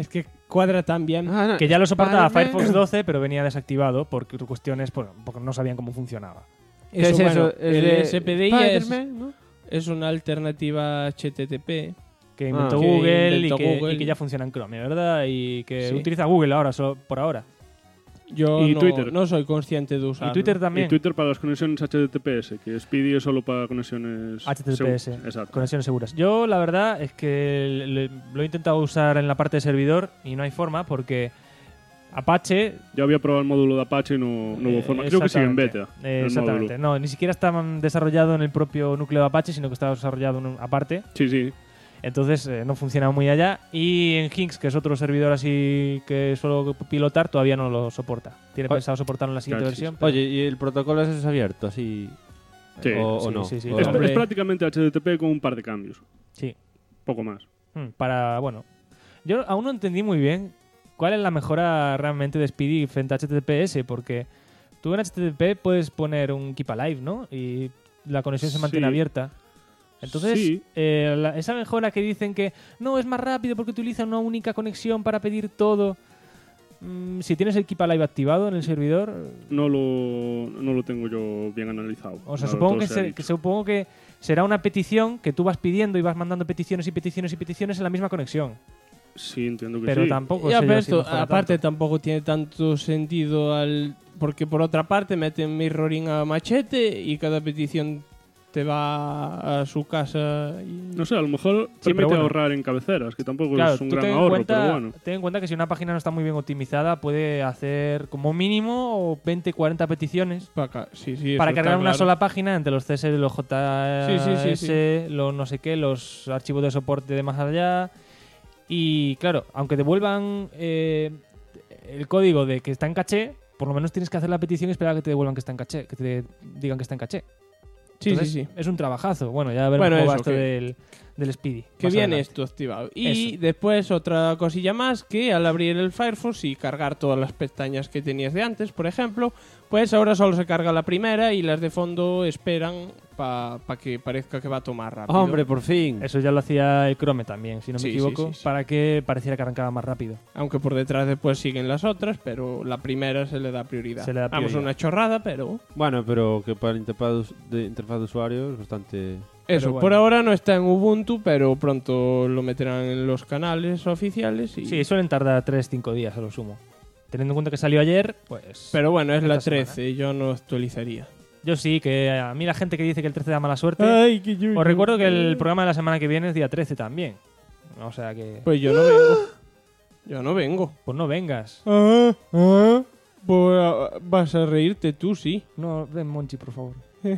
cuadra tan bien. Que ya lo soportaba Firefox 12, pero venía desactivado por cuestiones porque no sabían cómo funcionaba. ¿Qué es eso? El SPDI ¿no? es una alternativa HTTP que inventó Google y que ya funciona en Chrome, ¿verdad? Y que utiliza Google ahora, solo por ahora. Yo y Twitter. No soy consciente de usarlo. Y Twitter también. Y Twitter para las conexiones HTTPS, que Speedy es solo para conexiones HTTPS, exacto. Conexiones seguras. Yo la verdad es que lo he intentado usar en la parte de servidor y no hay forma porque Apache... Yo había probado el módulo de Apache y no hubo forma. Creo que sigue en beta. Exactamente. No, ni siquiera estaba desarrollado en el propio núcleo de Apache, sino que estaba desarrollado aparte. Sí. Entonces no funciona muy allá. Y en Hinx, que es otro servidor así que suelo pilotar, todavía no lo soporta. Tiene pensado soportarlo en la siguiente versión. Pero... Oye, ¿y el protocolo ese es abierto así? Sí. ¿O no? Sí. Es prácticamente HTTP con un par de cambios. Sí. Poco más. Bueno, yo aún no entendí muy bien cuál es la mejora realmente de Speedy frente a HTTPS, porque tú en HTTP puedes poner un Keep Alive, ¿no? Y la conexión se mantiene abierta. Entonces, esa mejora que dicen que no, es más rápido porque utiliza una única conexión para pedir todo. Si tienes el Keep Alive activado en el servidor... No lo tengo yo bien analizado. O sea, supongo que será una petición que tú vas pidiendo y vas mandando peticiones en la misma conexión. Sí, entiendo que pero sí. Tampoco aparte tampoco tiene tanto sentido porque por otra parte meten mirroring a machete y cada petición te va a su casa y... No sé, a lo mejor permite ahorrar en cabeceras, que tampoco es un gran ahorro, pero bueno. Ten en cuenta que si una página no está muy bien optimizada puede hacer como mínimo 20-40 peticiones para cargar una sola página entre los CSS, los JS, los no sé qué, los archivos de soporte de más allá. Y claro, aunque devuelvan el código de que está en caché, por lo menos tienes que hacer la petición y esperar a que te devuelvan que está en caché, que te digan que está en caché. Entonces, sí. Es un trabajazo. Bueno, ya veremos cómo va esto del Speedy. Que viene esto activado. Y después otra cosilla más, que al abrir el Firefox y cargar todas las pestañas que tenías de antes, por ejemplo, pues ahora solo se carga la primera y las de fondo esperan para que parezca que va a tomar rápido. ¡Hombre, por fin! Eso ya lo hacía el Chrome también, si no me equivoco, para que pareciera que arrancaba más rápido. Aunque por detrás después siguen las otras, pero la primera se le da prioridad. Vamos, una chorrada, pero... Bueno, pero que para interfaz de usuario es bastante... Eso, por ahora no está en Ubuntu, pero pronto lo meterán en los canales oficiales. Sí, suelen tardar 3-5 días a lo sumo. Teniendo en cuenta que salió ayer, pues... Pero bueno, es la 13, yo no actualizaría. Yo sí, que a mí la gente que dice que el 13 da mala suerte... Ay, que yo... Os recuerdo que el programa de la semana que viene es día 13 también. O sea que... Pues yo no vengo. Yo no vengo. Pues no vengas. Pues vas a reírte tú, sí. No, ven Monchi, por favor.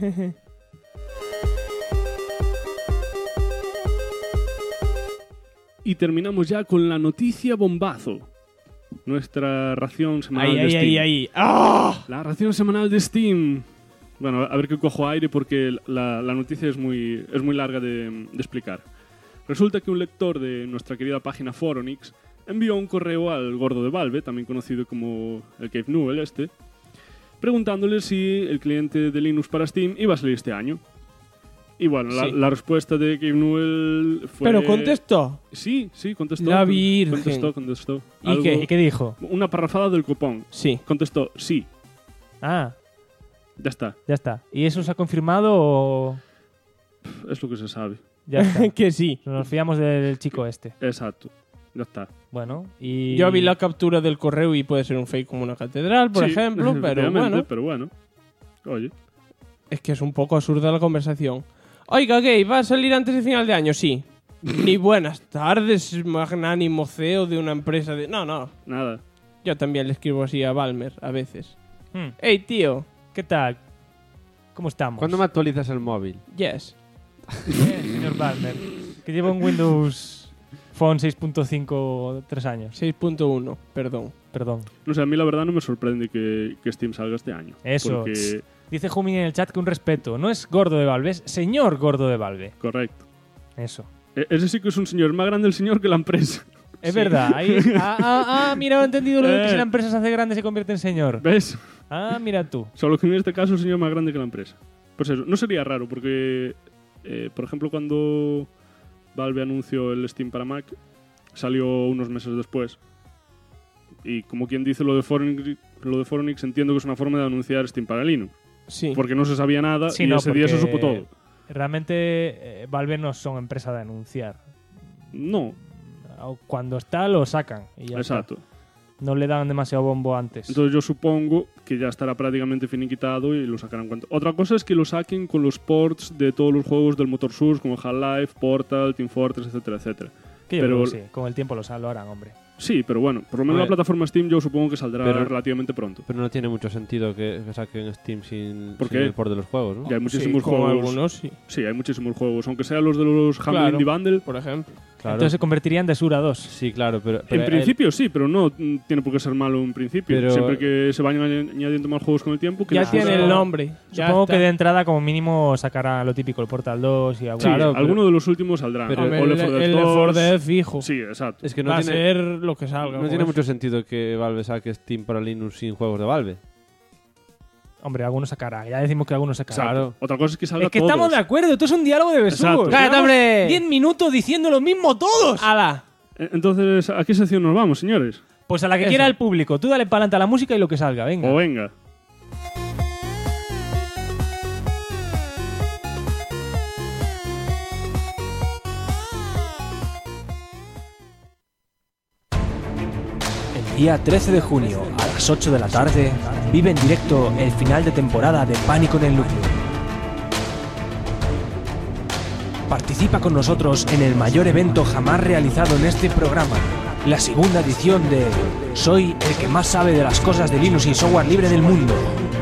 Y terminamos ya con la noticia bombazo. Nuestra ración semanal de Steam. ¡Ah! La ración semanal de Steam. Bueno, a ver que cojo aire porque la noticia es muy larga de explicar. Resulta que un lector de nuestra querida página Foronix envió un correo al gordo de Valve, también conocido como el Cave Newell preguntándole si el cliente de Linux para Steam iba a salir este año. Y bueno, la respuesta de Cave Newell fue... ¿Pero contestó? Sí, contestó. La Virgen. Contestó. ¿Y qué dijo? Una parrafada del copón. Sí. Contestó, sí. Ah. Ya está. ¿Y eso se ha confirmado o...? Es lo que se sabe. Ya está. Que sí. Nos fiamos del chico este. Exacto. Ya está. Bueno, y... Yo vi la captura del correo y puede ser un fake como una catedral, por ejemplo, pero bueno. Oye. Es que es un poco absurda la conversación. Oiga, Gay, ¿va a salir antes de final de año? Sí. Ni buenas tardes, magnánimo CEO de una empresa de... No. Nada. Yo también le escribo así a Balmer a veces. Hey, tío. ¿Qué tal? ¿Cómo estamos? ¿Cuándo me actualizas el móvil? Yes. Señor Balmer. Que lleva un Windows Phone 6.5 3 años. 6.1, perdón. No sé, a mí la verdad no me sorprende que Steam salga este año. Eso. Porque... Dice Jumi en el chat que un respeto. No es gordo de Valve, es señor gordo de Valve. Correcto. Eso. Ese sí que es un señor. Más grande el señor que la empresa. Es verdad. Ahí, mira, he entendido lo de que si la empresa se hace grande se convierte en señor. ¿Ves? Mira tú. Solo que en este caso el señor más grande que la empresa. Pues eso, no sería raro porque, por ejemplo, cuando Valve anunció el Steam para Mac, salió unos meses después Y como quien dice lo de Phoronix entiendo que es una forma de anunciar Steam para Linux. Sí. Porque no se sabía nada y ese día se supo todo. Realmente Valve no son empresa de anunciar. No. Cuando está lo sacan y ya Exacto. está. No le dan demasiado bombo antes. Entonces yo supongo que ya estará prácticamente finiquitado y lo sacarán cuanto. Otra cosa es que lo saquen con los ports de todos los juegos del motor Source como Half-Life, Portal, Team Fortress, etcétera, etcétera. Que yo creo que sí, con el tiempo lo harán, hombre. Sí, pero bueno, por lo menos la plataforma Steam yo supongo que saldrá relativamente pronto. Pero no tiene mucho sentido que saquen Steam sin ¿Por qué? el port de los juegos, ¿no? Ya hay muchísimos juegos. Algunos, sí. Sí, hay muchísimos juegos, aunque sean los de los Humble Indie Bundle, por ejemplo. Claro. Entonces se convertiría en Desura 2. Sí, claro, pero en principio sí, pero no tiene por qué ser malo en principio. Pero siempre que se vayan añadiendo más juegos con el tiempo. Que ya tiene el nombre. Supongo que de entrada, como mínimo, sacará lo típico, el Portal 2 y algo. Sí, alguno de los últimos saldrá. Pero el Left 4 Dead fijo. Sí, exacto. Es que no va tiene, a ser lo que salga. No tiene mucho sentido que Valve saque Steam para Linux sin juegos de Valve. Hombre, algunos sacará. Ya decimos que algunos sacará. Claro. Otra cosa es que salga Es que todos. estamos de acuerdo. Esto es un diálogo de besugos. ¡Cállate, hombre! 10 minutos diciendo lo mismo todos. ¡Hala! Entonces, ¿a qué sección nos vamos, señores? Pues a la que quiera el público. Tú dale para adelante a la música y lo que salga. Venga. O venga. Día 13 de junio, a las 8 de la tarde, vive en directo el final de temporada de Pánico en el Núcleo. Participa con nosotros en el mayor evento jamás realizado en este programa, la segunda edición de Soy el que más sabe de las cosas de Linux y software libre del mundo.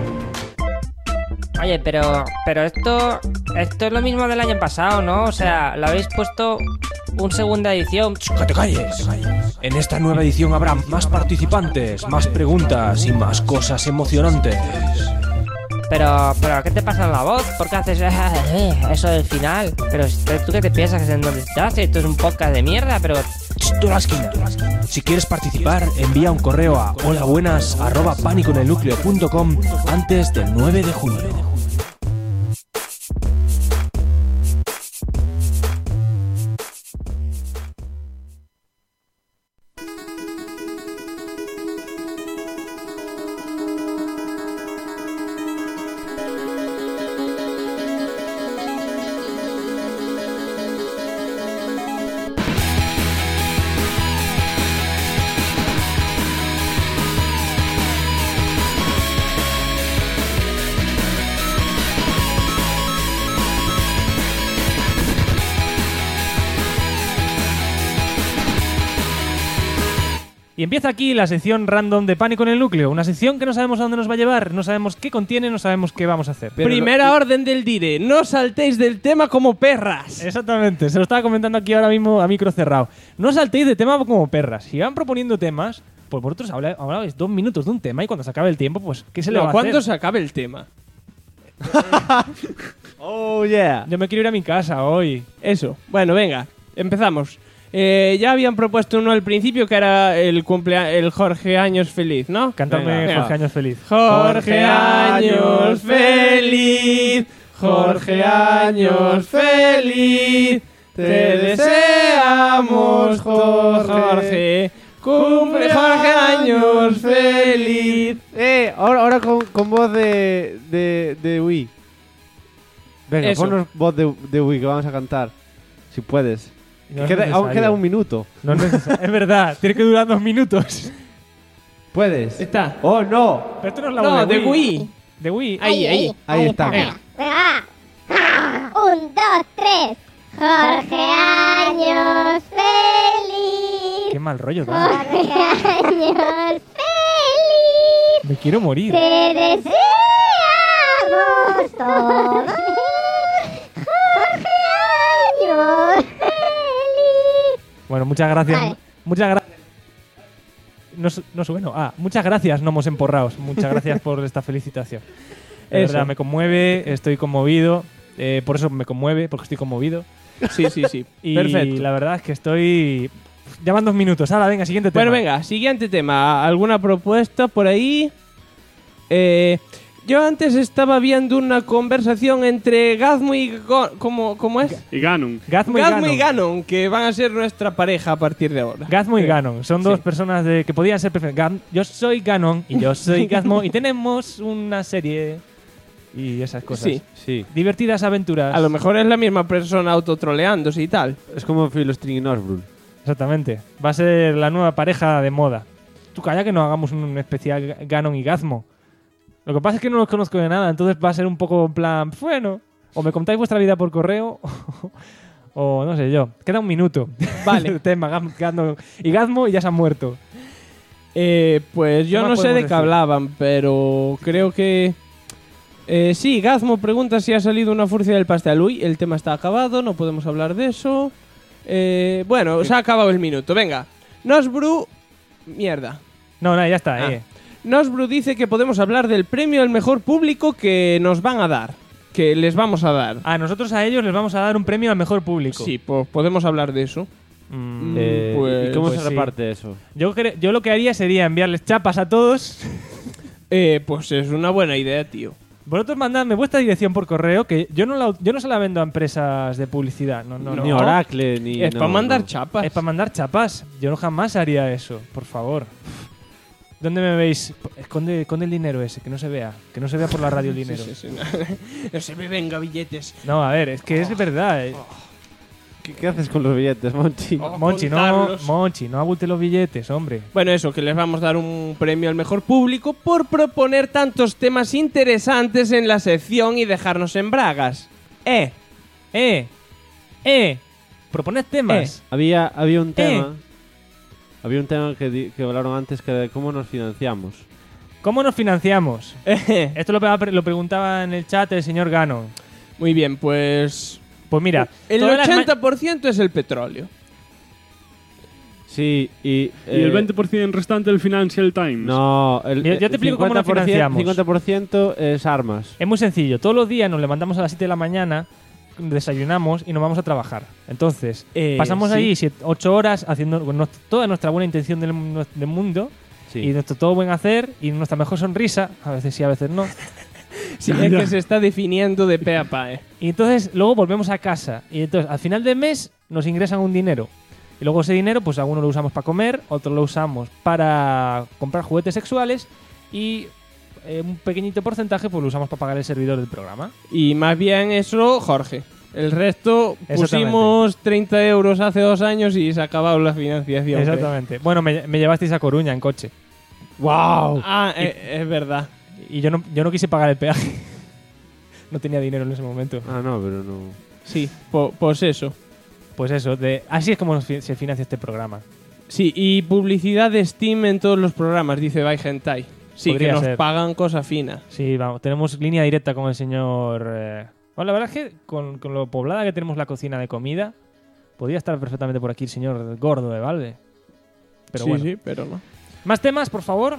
Oye, pero esto es lo mismo del año pasado, ¿no? O sea, lo habéis puesto un segunda edición. ¡Que te calles! En esta nueva edición habrá más participantes, más preguntas y más cosas emocionantes. Pero ¿qué te pasa en la voz? ¿Por qué haces eso del final? Pero ¿tú qué te piensas? ¿En dónde estás? Esto es un podcast de mierda, pero... ¡Tú la esquina! Si quieres participar, envía un correo a holabuenas@paniconelnucleo.com antes del 9 de junio. Y empieza aquí la sección random de Pánico en el Núcleo. Una sección que no sabemos a dónde nos va a llevar, no sabemos qué contiene, no sabemos qué vamos a hacer. Primera orden del dire, no saltéis del tema como perras. Exactamente, se lo estaba comentando aquí ahora mismo a micro cerrado. No saltéis de tema como perras. Si van proponiendo temas, pues vosotros hablabais 2 minutos de un tema y cuando se acabe el tiempo, pues ¿qué se le va a hacer? ¿Cuándo se acabe el tema? Oh, yeah. Yo me quiero ir a mi casa hoy. Eso. Bueno, venga, empezamos. Ya habían propuesto uno al principio que era el Jorge Años Feliz, ¿no? Cántame venga. Jorge Años Feliz. Jorge Años Feliz, Jorge Años Feliz, te deseamos, Jorge. Cumple Jorge Años Feliz. Ahora con voz de Wii. Venga, Eso. ponnos voz de Wii que vamos a cantar. Si puedes. No es Aún necesario. queda 1 minuto. No es necesario. Es verdad, tiene que durar 2 minutos. ¿Puedes? Está. ¡Oh, no! Pero esto no es la No, voz de Wii. De Wii. Ahí. Ahí está. Venga. 1, 2, 3. Jorge Años Feliz. Qué mal rollo da. Jorge Años Feliz. Me quiero morir. Te deseamos todos. Jorge Años Feliz. Bueno, muchas gracias. Vale. Muchas gracias. No sueno. Muchas gracias, Nomos Emporraos. Muchas gracias por esta felicitación. De Eso. verdad, me conmueve, estoy conmovido. Por eso me conmueve, porque estoy conmovido. Sí. Y Perfecto. la verdad es que estoy... Ya van 2 minutos. Ahora, venga, siguiente tema. Bueno, venga, siguiente tema. ¿Alguna propuesta por ahí? Yo antes estaba viendo una conversación entre Gazmo y... ¿Cómo es? Y Ganon. Gazmo y Ganon, que van a ser nuestra pareja a partir de ahora. Gazmo y Ganon. Son dos personas que podían ser perfectas. Yo soy Ganon y yo soy Gazmo y tenemos una serie y esas cosas. Sí. Divertidas aventuras. A lo mejor es la misma persona autotroleándose y tal. Es como Philostring y Norbrul. Exactamente. Va a ser la nueva pareja de moda. Tú calla que no hagamos un especial Ganon y Gazmo. Lo que pasa es que no los conozco de nada, entonces va a ser un poco en plan, bueno, o me contáis vuestra vida por correo, o no sé yo. Queda un minuto. Vale. El tema Ganon y Gazmo y ya se han muerto. Pues yo no sé de qué hablaban, pero creo que... sí, Gazmo pregunta si ha salido una furcia del pastel. Uy, el tema está acabado, no podemos hablar de eso. Bueno, se ha acabado el minuto, venga. Nosbru... Mierda. No, ya está, Nosbru dice que podemos hablar del premio al mejor público que nos van a dar. Que les vamos a dar. Nosotros a ellos les vamos a dar un premio al mejor público. Sí, pues podemos hablar de eso. ¿Y cómo se reparte eso? Yo lo que haría sería enviarles chapas a todos. Pues es una buena idea, tío. Vosotros mandadme vuestra dirección por correo, que yo no se la vendo a empresas de publicidad. No. Ni Oracle, ni... Es para mandar chapas. Es para mandar chapas. Yo jamás haría eso, por favor. ¿Dónde me veis? Esconde el dinero ese, que no se vea. Que no se vea por la radio el dinero. Sí. No se me venga billetes. No, a ver, es que es verdad. ¿Qué haces con los billetes, Monchi? Monchi, no abulte los billetes, hombre. Bueno, eso, que les vamos a dar un premio al mejor público por proponer tantos temas interesantes en la sección y dejarnos en bragas. Proponed temas. Había un tema... Había un tema que hablaron antes, que era de cómo nos financiamos. ¿Cómo nos financiamos? Esto lo preguntaba en el chat el señor Ganon. Muy bien, pues mira, el 80% es el petróleo. Sí, y el 20% restante el Financial Times. No, yo te explico cómo nos financiamos. 50% es armas. Es muy sencillo. Todos los días nos levantamos a las 7 de la mañana, desayunamos y nos vamos a trabajar. Entonces, pasamos ahí 8 horas haciendo toda nuestra buena intención del mundo y nuestro todo buen hacer y nuestra mejor sonrisa, a veces sí, a veces no. Sí, es que se está definiendo de pe a pa, Y entonces luego volvemos a casa y entonces al final del mes nos ingresan un dinero. Y luego ese dinero, pues algunos lo usamos para comer, otros lo usamos para comprar juguetes sexuales y un pequeñito porcentaje pues lo usamos para pagar el servidor del programa. Y más bien eso, Jorge. El resto pusimos 30 euros hace 2 años y se ha acabado la financiación. Exactamente. Bueno, me llevasteis a Coruña en coche. ¡Wow! Es verdad. Y yo no quise pagar el peaje. No tenía dinero en ese momento. No, pero no... Sí, pues eso. Pues eso, así es como se financia este programa. Sí, y publicidad de Steam en todos los programas, dice Bai Hentai. Sí, podría que nos pagan cosa fina. Sí, vamos, tenemos línea directa con el señor... Bueno, la verdad es que con lo poblada que tenemos la cocina de comida, podría estar perfectamente por aquí el señor Gordo de Valve. Pero sí, bueno. Sí, pero no. ¿Más temas, por favor?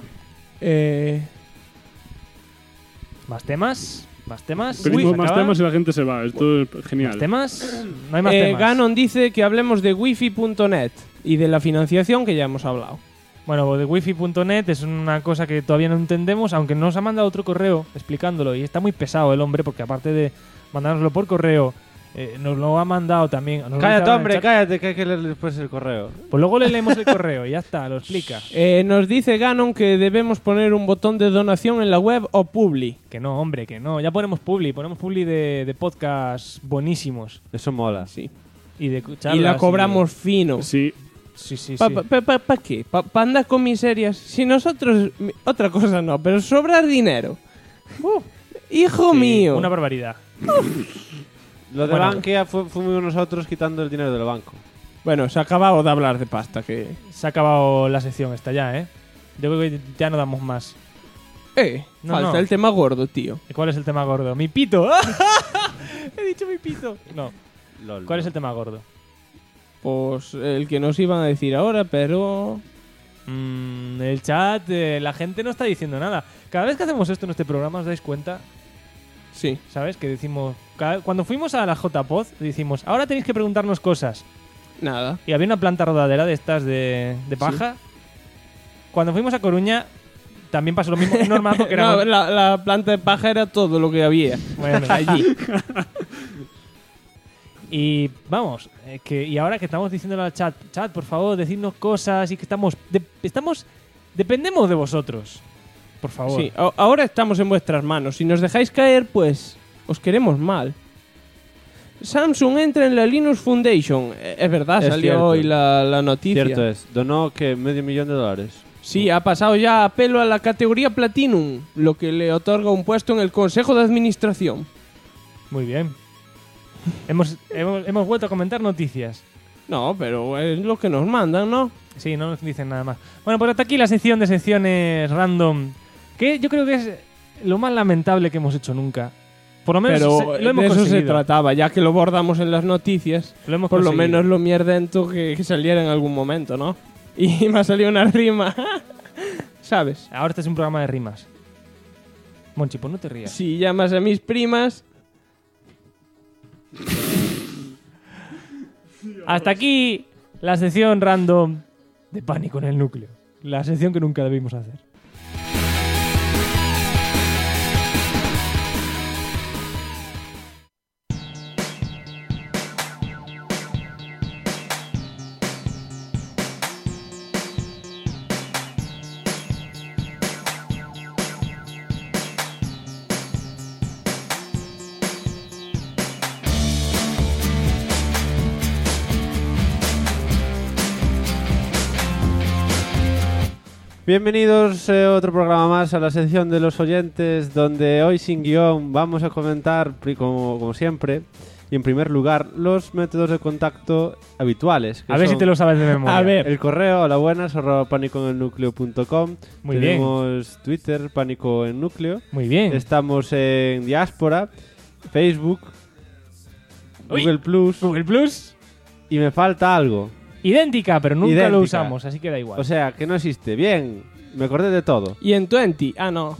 ¿Más temas? ¿Más temas? Pedimos más temas y la gente se va. Esto es genial. ¿Más temas? No hay más temas. Ganon dice que hablemos de wifi.net y de la financiación que ya hemos hablado. Bueno, de wifi.net es una cosa que todavía no entendemos, aunque nos ha mandado otro correo explicándolo y está muy pesado el hombre porque aparte de mandárnoslo por correo, nos lo ha mandado también. Cállate, hombre, cállate, que hay que leer después el correo. Pues luego le leemos el correo y ya está, lo explica. Nos dice Ganon que debemos poner un botón de donación en la web o Publi. Que no, hombre, que no. Ya ponemos Publi de podcasts buenísimos. Eso mola. Sí. Y de charlas. Y la cobramos fino. Sí. Sí. ¿Para qué? ¿Para andar con miserias? Si nosotros... Otra cosa no, pero sobrar dinero. ¡Hijo mío! Una barbaridad. Lo de Bankia fuimos nosotros quitando el dinero del banco. Bueno, se ha acabado de hablar de pasta. Que se ha acabado la sección esta ya, ¿eh? Yo creo que ya no damos más. Falta el tema gordo, tío. ¿Y cuál es el tema gordo? ¡Mi pito! He dicho mi pito. No. ¿Cuál es el tema gordo? Pues el que nos iban a decir ahora, pero... el chat, la gente no está diciendo nada. Cada vez que hacemos esto en este programa, ¿os dais cuenta? Sí. ¿Sabes? Que decimos... Cuando fuimos a la JPod, decimos, ahora tenéis que preguntarnos cosas. Nada. Y había una planta rodadera de estas de paja. Sí. Cuando fuimos a Coruña, también pasó lo mismo. Es normal porque era... No, la planta de paja era todo lo que había. Bueno, allí. Y vamos, y ahora que estamos diciéndole al chat, por favor, decidnos cosas y que dependemos de vosotros. Por favor. Sí, ahora estamos en vuestras manos. Si nos dejáis caer, pues os queremos mal. Samsung entra en la Linux Foundation. Es verdad, salió cierto. hoy la noticia. Cierto es. Donó que $500,000. Sí, ha pasado ya a pelo a la categoría Platinum, lo que le otorga un puesto en el Consejo de Administración. Muy bien. hemos vuelto a comentar noticias. No, pero es lo que nos mandan, ¿no? Sí, no nos dicen nada más. Bueno, pues hasta aquí la sección de secciones random, que yo creo que es lo más lamentable que hemos hecho nunca. Por lo menos pero lo hemos de eso conseguido. se trataba, ya que lo bordamos en las noticias. Lo hemos por conseguido. lo menos lo mierdento que saliera en algún momento, ¿no? Y me ha salido una rima. ¿Sabes? Ahora este es un programa de rimas. Monchi, pues no te rías. Si llamas a mis primas... Hasta aquí la sección random de Pánico en el Núcleo. La sección que nunca debimos hacer. Bienvenidos a otro programa más a la sección de los oyentes, donde hoy sin guión vamos a comentar, como siempre, y en primer lugar, los métodos de contacto habituales. A ver si te lo sabes de memoria. A ver. El correo, hola buenas, @panicoenelnucleo.com. Muy Tenemos Twitter, Pánico en Núcleo. Muy bien. Estamos en Diáspora, Facebook, Uy. Google Plus. Y me falta algo. Idéntica, pero nunca Idéntica. lo usamos, así que da igual. O sea, que no existe. Bien, me acordé de todo. Y en 20, no.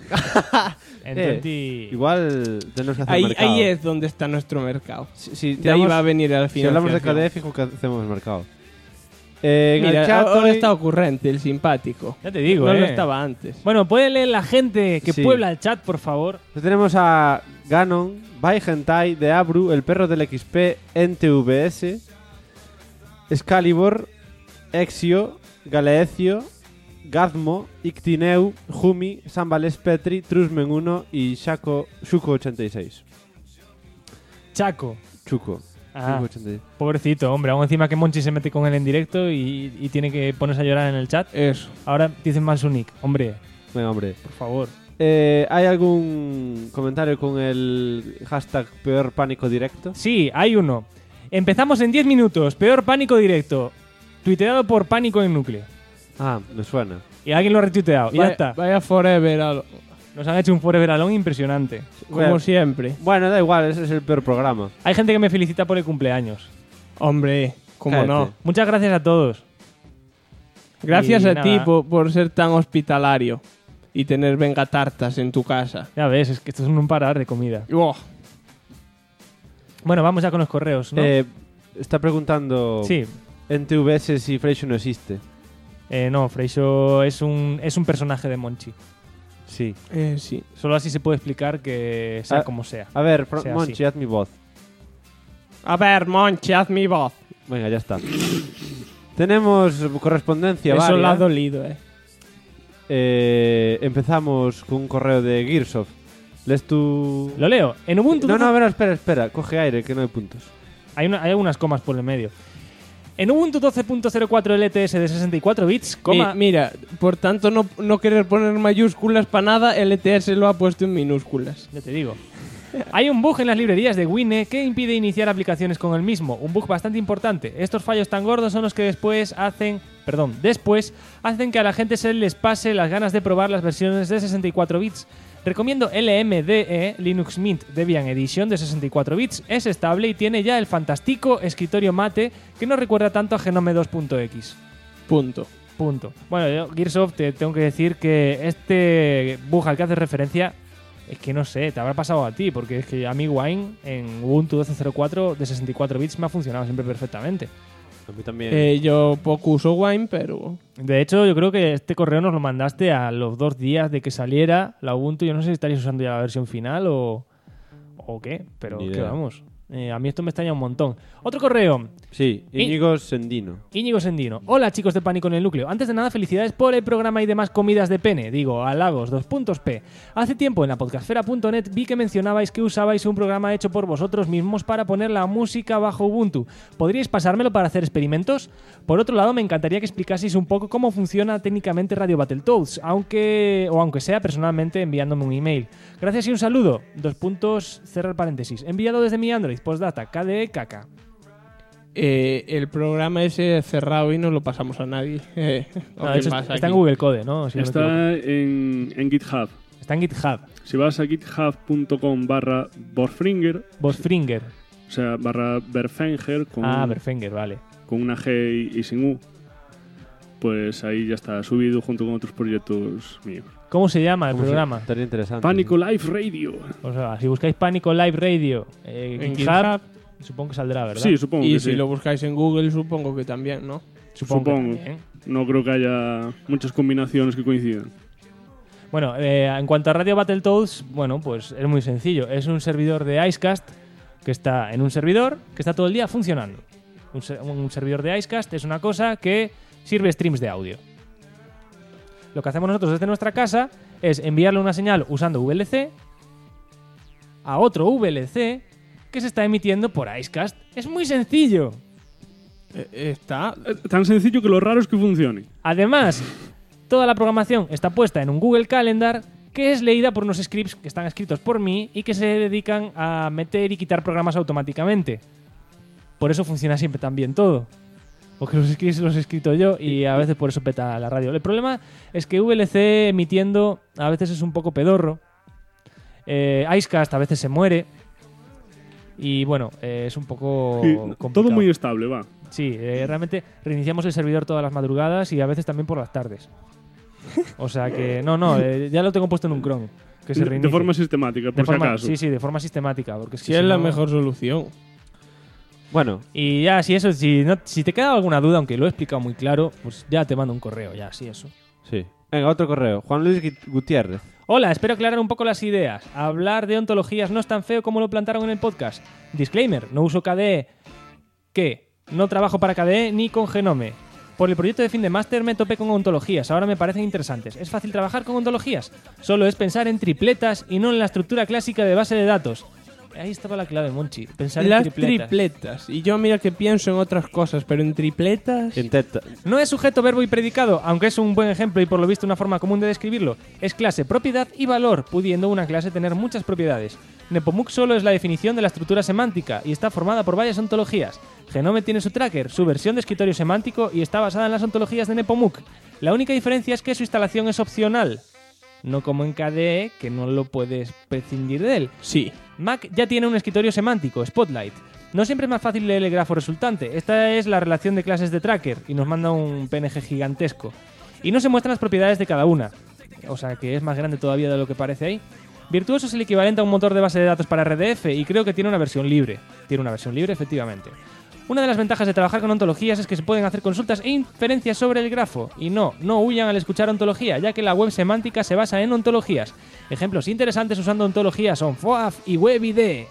Igual tenemos que hacer mercado. Ahí es donde está nuestro mercado. Si de ahí va a venir al Si final. hablamos de KDE, fijo que hacemos mercado. Mira, el chat ahora hoy- está ocurrente, el simpático. Ya te digo, No lo estaba antes. Bueno, puede leer la gente que Sí. puebla el chat, por favor. Tenemos a Ganon, Baigentai, de Abru, el perro del XP, NTVS, Excalibur, Exio, Galeecio, Gazmo, Ictineu, Jumi, Sambales Petri, Trusmen 1 y Shuko86. Chaco. Chuco. Ah, 86. pobrecito, hombre. Aún encima que Monchi se mete con él en directo y tiene que ponerse a llorar en el chat. Eso. Ahora dicen mal su nick. Hombre, Venga, hombre. por favor. ¿Hay algún comentario con el hashtag peor pánico directo? Sí, hay uno. Empezamos en 10 minutos. Peor pánico directo. Tuiteado por Pánico en Núcleo. Ah, me suena. Y alguien lo ha retuiteado. Y ya está. Vaya forever. Nos han hecho un Forever Alone impresionante. Como Bueno. siempre. Bueno, da igual, ese es el peor programa. Hay gente que me felicita por el cumpleaños. Hombre, cómo Cállate. no. Muchas gracias a todos. Gracias Y a nada. ti por ser tan hospitalario y tener vengatartas en tu casa. Ya ves, es que esto es un parar de comida. Oh, Bueno, vamos ya con los correos, ¿no? Está preguntando Sí. en TVS si Freixo no existe. No, Freixo es un personaje de Monchi. Sí. sí. Solo así se puede explicar que sea como sea. A ver, Sea Monchi, así. haz mi voz. A ver, Monchi, haz mi voz. Venga, ya está. Tenemos correspondencia Eso le ha varia. dolido, Empezamos con un correo de Gearsoft. ¿Lees tú? Lo leo. En Ubuntu... No, a ver, espera. Coge aire, que no hay puntos. Hay algunas comas por el medio. En Ubuntu 12.04 LTS de 64 bits, coma... Mira, por tanto no querer poner mayúsculas para nada, LTS lo ha puesto en minúsculas. Ya te digo. Hay un bug en las librerías de Wine que impide iniciar aplicaciones con el mismo. Un bug bastante importante. Estos fallos tan gordos son los que después hacen que a la gente se les pase las ganas de probar las versiones de 64 bits. Recomiendo LMDE Linux Mint Debian Edition de 64 bits. Es estable y tiene ya el fantástico escritorio mate que no recuerda tanto a Genome 2.x. Punto. Bueno, yo, Gearsoft, te tengo que decir que este bug al que haces referencia es que no sé, te habrá pasado a ti, porque es que a mí Wine en Ubuntu 12.04 de 64 bits me ha funcionado siempre perfectamente. A mí también. Yo poco uso Wine, pero... De hecho, yo creo que este correo nos lo mandaste a los 2 días de que saliera la Ubuntu. Yo no sé si estaréis usando ya la versión final o qué, pero Ni que idea. vamos. A mí esto me extraña un montón. Otro correo. Sí, Íñigo Sendino. Íñigo Sendino. Hola, chicos de Pánico en el Núcleo. Antes de nada, felicidades por el programa y demás comidas de pene. Digo, halagos, 2.p. Hace tiempo en la podcastfera.net vi que mencionabais que usabais un programa hecho por vosotros mismos para poner la música bajo Ubuntu. ¿Podríais pasármelo para hacer experimentos? Por otro lado, me encantaría que explicaseis un poco cómo funciona técnicamente Radio Battletoads, aunque sea personalmente enviándome un email. Gracias y un saludo. Cerrar paréntesis. Enviado desde mi Android. Postdata. KDE caca. El programa ese es cerrado y no lo pasamos a nadie. No, de hecho, está en Google Code, ¿no? Si está no en GitHub. Está en GitHub. Si vas a github.com/Borfringer. Borfringer. O sea, /Berfenger. Berfenger, vale. Con una G y sin U. Pues ahí ya está subido junto con otros proyectos míos. ¿Cómo se llama el programa? Estaría interesante. Pánico Live Radio. O sea, si buscáis Pánico Live Radio en GitHub, supongo que saldrá, ¿verdad? Sí, supongo y que si sí. lo buscáis en Google, supongo que también, ¿no? Supongo. Que también. No creo que haya muchas combinaciones que coincidan. Bueno, en cuanto a Radio Battletoads, bueno, pues es muy sencillo. Es un servidor de Icecast que está en un servidor que está todo el día funcionando. Un servidor de Icecast es una cosa que sirve streams de audio. Lo que hacemos nosotros desde nuestra casa es enviarle una señal usando VLC a otro VLC que se está emitiendo por Icecast. Es muy sencillo. Está tan sencillo que lo raro es que funcione. Además, toda la programación está puesta en un Google Calendar que es leída por unos scripts que están escritos por mí y que se dedican a meter y quitar programas automáticamente. Por eso funciona siempre tan bien todo. Porque los scripts los he escrito yo y a veces por eso peta la radio. El problema es que VLC emitiendo a veces es un poco pedorro. Icecast a veces se muere. Y bueno, es un poco complicado. Todo muy estable, va. Sí, realmente reiniciamos el servidor todas las madrugadas y a veces también por las tardes. O sea que, ya lo tengo puesto en un cron. Que se reinicie. De forma sistemática, por si acaso. Sí, de forma sistemática. Porque es que si es la mejor solución. Bueno. Y ya, si te queda alguna duda, aunque lo he explicado muy claro, pues ya te mando un correo, ya, sí, eso. Sí. Venga, otro correo. Juan Luis Gutiérrez. Hola, espero aclarar un poco las ideas. Hablar de ontologías no es tan feo como lo plantaron en el podcast. Disclaimer, no uso KDE. ¿Qué? No trabajo para KDE ni con Genome. Por el proyecto de fin de máster me topé con ontologías, ahora me parecen interesantes. ¿Es fácil trabajar con ontologías? Solo es pensar en tripletas y no en la estructura clásica de base de datos. Ahí estaba la clave, Monchi. Pensar Las en tripletas. Y yo mira que pienso en otras cosas, pero en tripletas... No es sujeto, verbo y predicado, aunque es un buen ejemplo y por lo visto una forma común de describirlo. Es clase, propiedad y valor, pudiendo una clase tener muchas propiedades. Nepomuk solo es la definición de la estructura semántica y está formada por varias ontologías. Genome tiene su tracker, su versión de escritorio semántico y está basada en las ontologías de Nepomuk. La única diferencia es que su instalación es opcional. No como en KDE, que no lo puedes prescindir de él. Sí. Mac ya tiene un escritorio semántico, Spotlight. No siempre es más fácil leer el grafo resultante. Esta es la relación de clases de tracker y nos manda un PNG gigantesco. Y no se muestran las propiedades de cada una. O sea que es más grande todavía de lo que parece ahí. Virtuoso es el equivalente a un motor de base de datos para RDF y creo que tiene una versión libre. Tiene una versión libre, efectivamente. Una de las ventajas de trabajar con ontologías es que se pueden hacer consultas e inferencias sobre el grafo. Y no huyan al escuchar ontología, ya que la web semántica se basa en ontologías. Ejemplos interesantes usando ontologías son FOAF y WebID.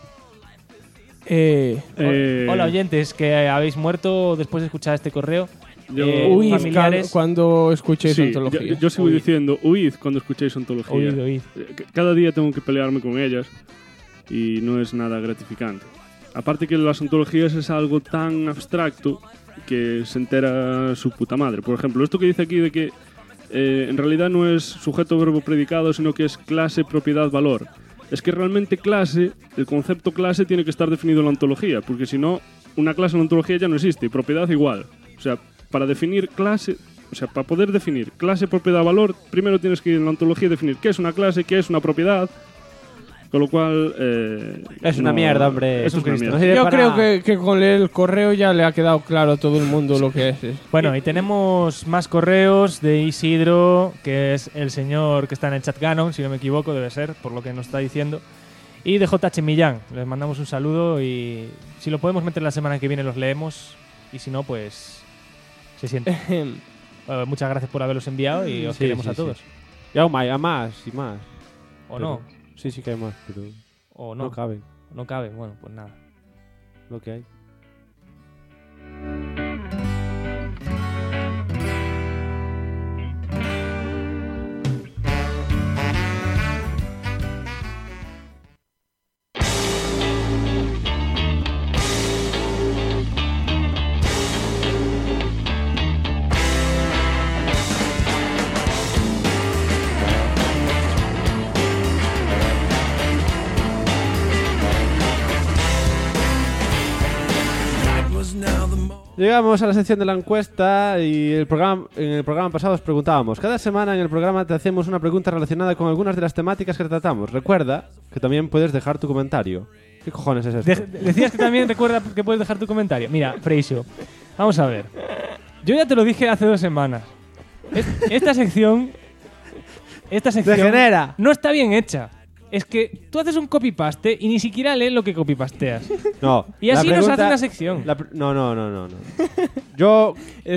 Hola oyentes, que habéis muerto después de escuchar este correo. Familiares. Cuando escuchéis ontología. Yo sigo diciendo, huid cuando escuchéis ontología. Huid. Cada día tengo que pelearme con ellas y no es nada gratificante. Aparte que las ontologías es algo tan abstracto que se entera su puta madre. Por ejemplo, esto que dice aquí de que en realidad no es sujeto, verbo, predicado, sino que es clase, propiedad, valor. Es que realmente clase, el concepto clase tiene que estar definido en la ontología, porque si no, una clase en la ontología ya no existe, y propiedad igual. O sea, para definir clase, o sea, para poder definir clase, propiedad, valor, primero tienes que ir en la ontología definir qué es una clase, qué es una propiedad. Con lo cual... es una mierda, hombre. Es una mierda. Yo creo que con el correo ya le ha quedado claro a todo el mundo lo que es. Bueno, y tenemos más correos de Isidro, que es el señor que está en el chat Ganon, si no me equivoco, debe ser, por lo que nos está diciendo. Y de JH Millán. Les mandamos un saludo y si lo podemos meter la semana que viene los leemos. Y si no, pues se siente. Muchas gracias por haberlos enviado y os queremos a todos. Y aún hay más y más. ¿O no? Sí que hay más, pero o no caben. No caben, bueno, pues nada. Lo que hay. Llegamos a la sección de la encuesta y en el programa pasado os preguntábamos. Cada semana en el programa te hacemos una pregunta relacionada con algunas de las temáticas que tratamos. Recuerda que también puedes dejar tu comentario. ¿Qué cojones es esto? Decías que también recuerda que puedes dejar tu comentario. Mira, Freixo, vamos a ver. Yo ya te lo dije hace 2 semanas. Esta sección degenera. No está bien hecha. Es que tú haces un copy-paste y ni siquiera lees lo que copy-pasteas. No. Y así nos hace una sección. No. Yo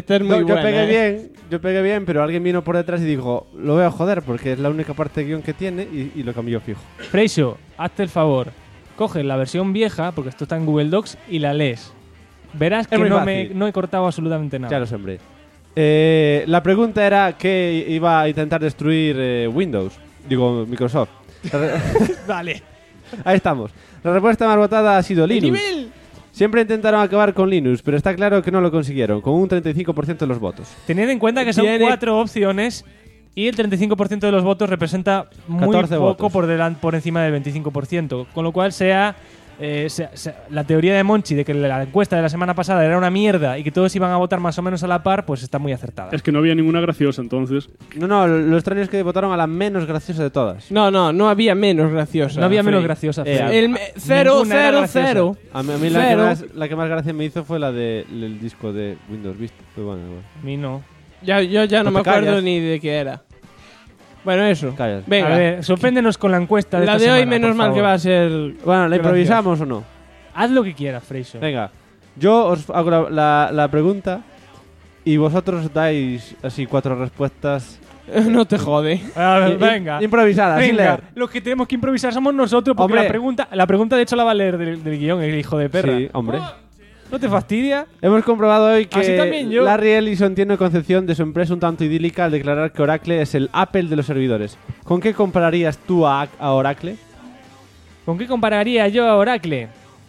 pegué bien, pero alguien vino por detrás y dijo, lo voy a joder porque es la única parte de guión que tiene y lo cambió fijo. Freixo, hazte el favor. Coge la versión vieja, porque esto está en Google Docs, y la lees. Verás que no he cortado absolutamente nada. Ya lo sembré. La pregunta era que iba a intentar destruir Microsoft. Vale. Ahí estamos. La respuesta más votada ha sido Linux. Siempre intentaron acabar con Linux, pero está claro que no lo consiguieron, con un 35% de los votos. Tened en cuenta que son 4 opciones y el 35% de los votos representa muy poco por encima del 25%, con lo cual la teoría de Monchi de que la encuesta de la semana pasada era una mierda y que todos iban a votar más o menos a la par, pues está muy acertada. Es que no había ninguna graciosa, entonces. No, lo extraño es que votaron a la menos graciosa de todas. No había menos graciosa. No había menos graciosa. El 000. A mí la que más gracia me hizo fue la del disco de Windows Vista. Fue bueno. A mí no. Yo ya no me acuerdo ni de qué era. Bueno, eso. Callas. Venga. A ver, sorpréndenos con la encuesta de la esta de hoy, semana, menos mal que va a ser. Bueno, ¿la improvisamos o no? Haz lo que quieras, Freixo. Venga, yo os hago la pregunta y vosotros dais así 4 respuestas. No te jode. A ver, venga. Improvisadas, sin leer. Los que tenemos que improvisar somos nosotros, porque la pregunta de hecho la va a leer del guión, el hijo de perra. Sí, hombre. ¿No te fastidia? Hemos comprobado hoy que yo. Larry Ellison tiene una concepción de su empresa un tanto idílica al declarar que Oracle es el Apple de los servidores. ¿Con qué compararías tú a Oracle? ¿Con qué compararía yo a Oracle?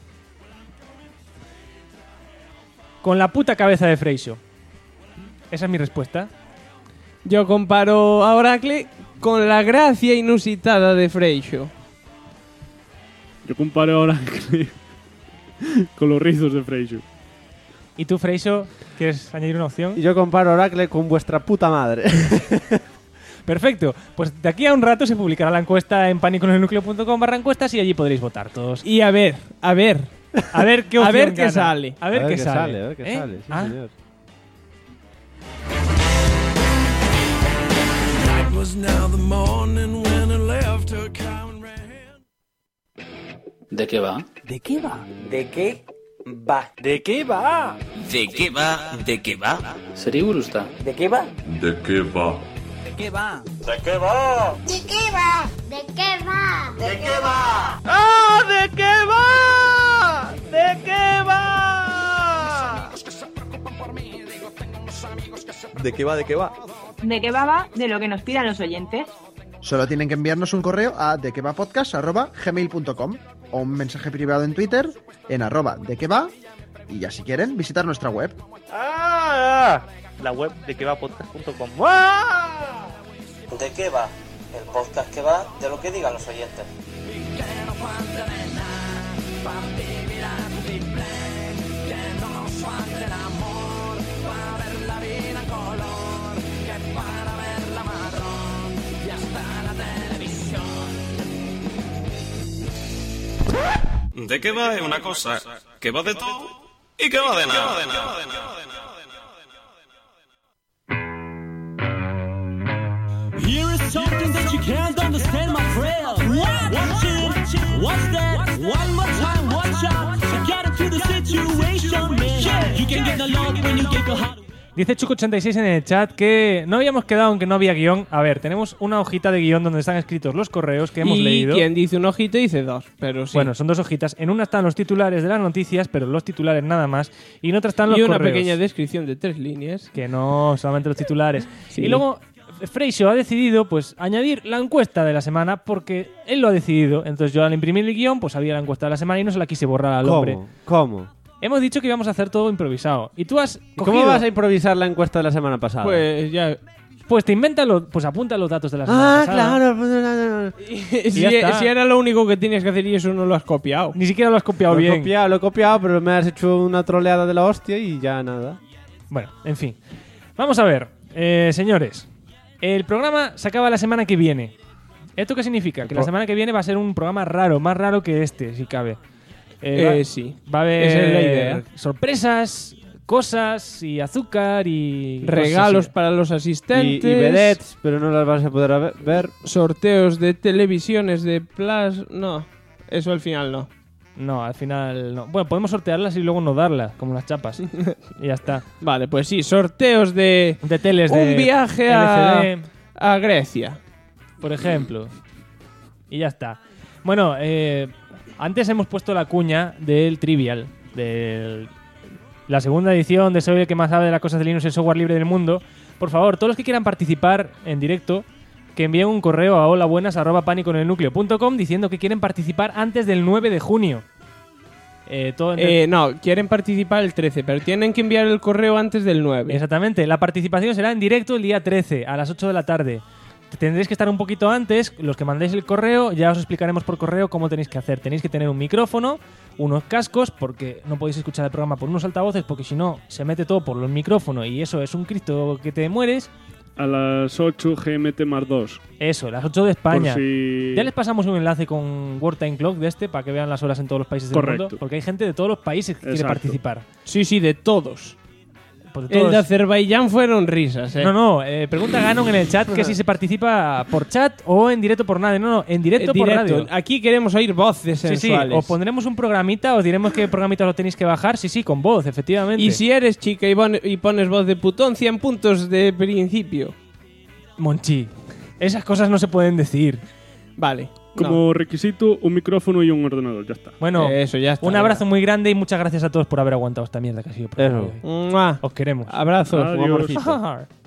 Con la puta cabeza de Freixo. Esa es mi respuesta. Yo comparo a Oracle con la gracia inusitada de Freixo. Yo comparo a Oracle con los rizos de Freixo. ¿Y tú, Freixo, quieres añadir una opción? Y yo comparo Oracle con vuestra puta madre. Perfecto. Pues de aquí a un rato se publicará la encuesta en paniconelnucleo.com/encuestas y allí podréis votar todos. Y a ver qué opción a ver qué gana. sale. A ver qué sale. Sí, señor. ¿De qué va? ¿De qué va? ¿De qué va? ¿De qué va? ¿De qué va? ¿De qué va? ¿Sería gusta? ¿De qué va? ¿De qué va? ¿De qué va? ¿De qué va? ¿De qué va? ¿De qué va? ¿De qué va? ¡Ah! ¿De qué va? ¿De qué va? ¿De qué va? ¿De qué va? ¿De qué va? De lo que nos pidan los oyentes. Solo tienen que enviarnos un correo a dequevapodcast@gmail.com o un mensaje privado en Twitter en @dequeva y ya si quieren visitar nuestra web. La web dequevapodcast.com. ¿De qué va? El podcast que va de lo que digan los oyentes. ¿De qué va? Es una cosa que va de todo y que va de nada. Here is something that you can't understand, my friend. Watch it, watch that, one more time, watch out. You got into the situation, man. You can get the love when you get the heart. Dice Chuco86 en el chat que no habíamos quedado en que no había guión. A ver, tenemos una hojita de guión donde están escritos los correos que hemos leído. Y quien dice una hojita dice dos, pero sí. Bueno, son dos hojitas. En una están los titulares de las noticias, pero los titulares nada más. Y en otra están los correos. Y una pequeña descripción de 3 líneas. Que no, solamente los titulares. Sí. Y luego Freixo ha decidido pues añadir la encuesta de la semana porque él lo ha decidido. Entonces yo al imprimir el guión pues había la encuesta de la semana y no se la quise borrar al hombre. ¿Cómo? Hemos dicho que íbamos a hacer todo improvisado. Y tú has cogido... ¿Cómo vas a improvisar la encuesta de la semana pasada? Pues ya... Pues te inventas pues apunta los datos de la semana pasada. Claro. Si era lo único que tenías que hacer y eso no lo has copiado. Ni siquiera lo has copiado bien. Lo he copiado, pero me has hecho una troleada de la hostia y ya nada. Bueno, en fin. Vamos a ver, señores. El programa se acaba la semana que viene. ¿Esto qué significa? Que la semana que viene va a ser un programa raro, más raro que este, si cabe. Sí. Va a haber Esa es la idea. Sorpresas, cosas y azúcar y... regalos para los asistentes. Y vedettes, pero no las vas a poder ver. Sorteos de televisiones de Plus... No, eso al final no. No, al final no. Bueno, podemos sortearlas y luego no darlas, como las chapas. Y ya está. Vale, pues sí, sorteos de teles de un viaje a Grecia, por ejemplo. Y ya está. Bueno, antes hemos puesto la cuña del Trivial, de la segunda edición de Soy el que más sabe de las cosas de Linux y el software libre del mundo. Por favor, todos los que quieran participar en directo, que envíen un correo a holabuenas@paniconelnucleo.com diciendo que quieren participar antes del 9 de junio. No, quieren participar el 13, pero tienen que enviar el correo antes del 9. Exactamente, la participación será en directo el día 13 a las 8 de la tarde. Tendréis que estar un poquito antes, los que mandéis el correo, ya os explicaremos por correo cómo tenéis que hacer. Tenéis que tener un micrófono, unos cascos, porque no podéis escuchar el programa por unos altavoces, porque si no, se mete todo por los micrófonos y eso es un Cristo que te mueres. A las 8 GMT más 2. Eso, las 8 de España. Por si... Ya les pasamos un enlace con World Time Clock de para que vean las horas en todos los países del mundo, porque hay gente de todos los países que quiere participar. Sí, de todos. Pues de todos. El de Azerbaiyán fueron risas, No, pregunta Ganon en el chat que si se participa por chat o en directo por radio. No, en directo por radio. Aquí queremos oír voces sensuales. Sí, os pondremos un programita, os diremos qué programita lo tenéis que bajar. Sí, con voz, efectivamente. Y si eres chica y pones voz de putón, 100 puntos de principio. Monchi, esas cosas no se pueden decir. Vale. Como requisito, un micrófono y un ordenador, ya está. Bueno, eso ya está. Un abrazo muy grande y muchas gracias a todos por haber aguantado esta mierda que ha sido. Os queremos. Abrazos, un amorcito.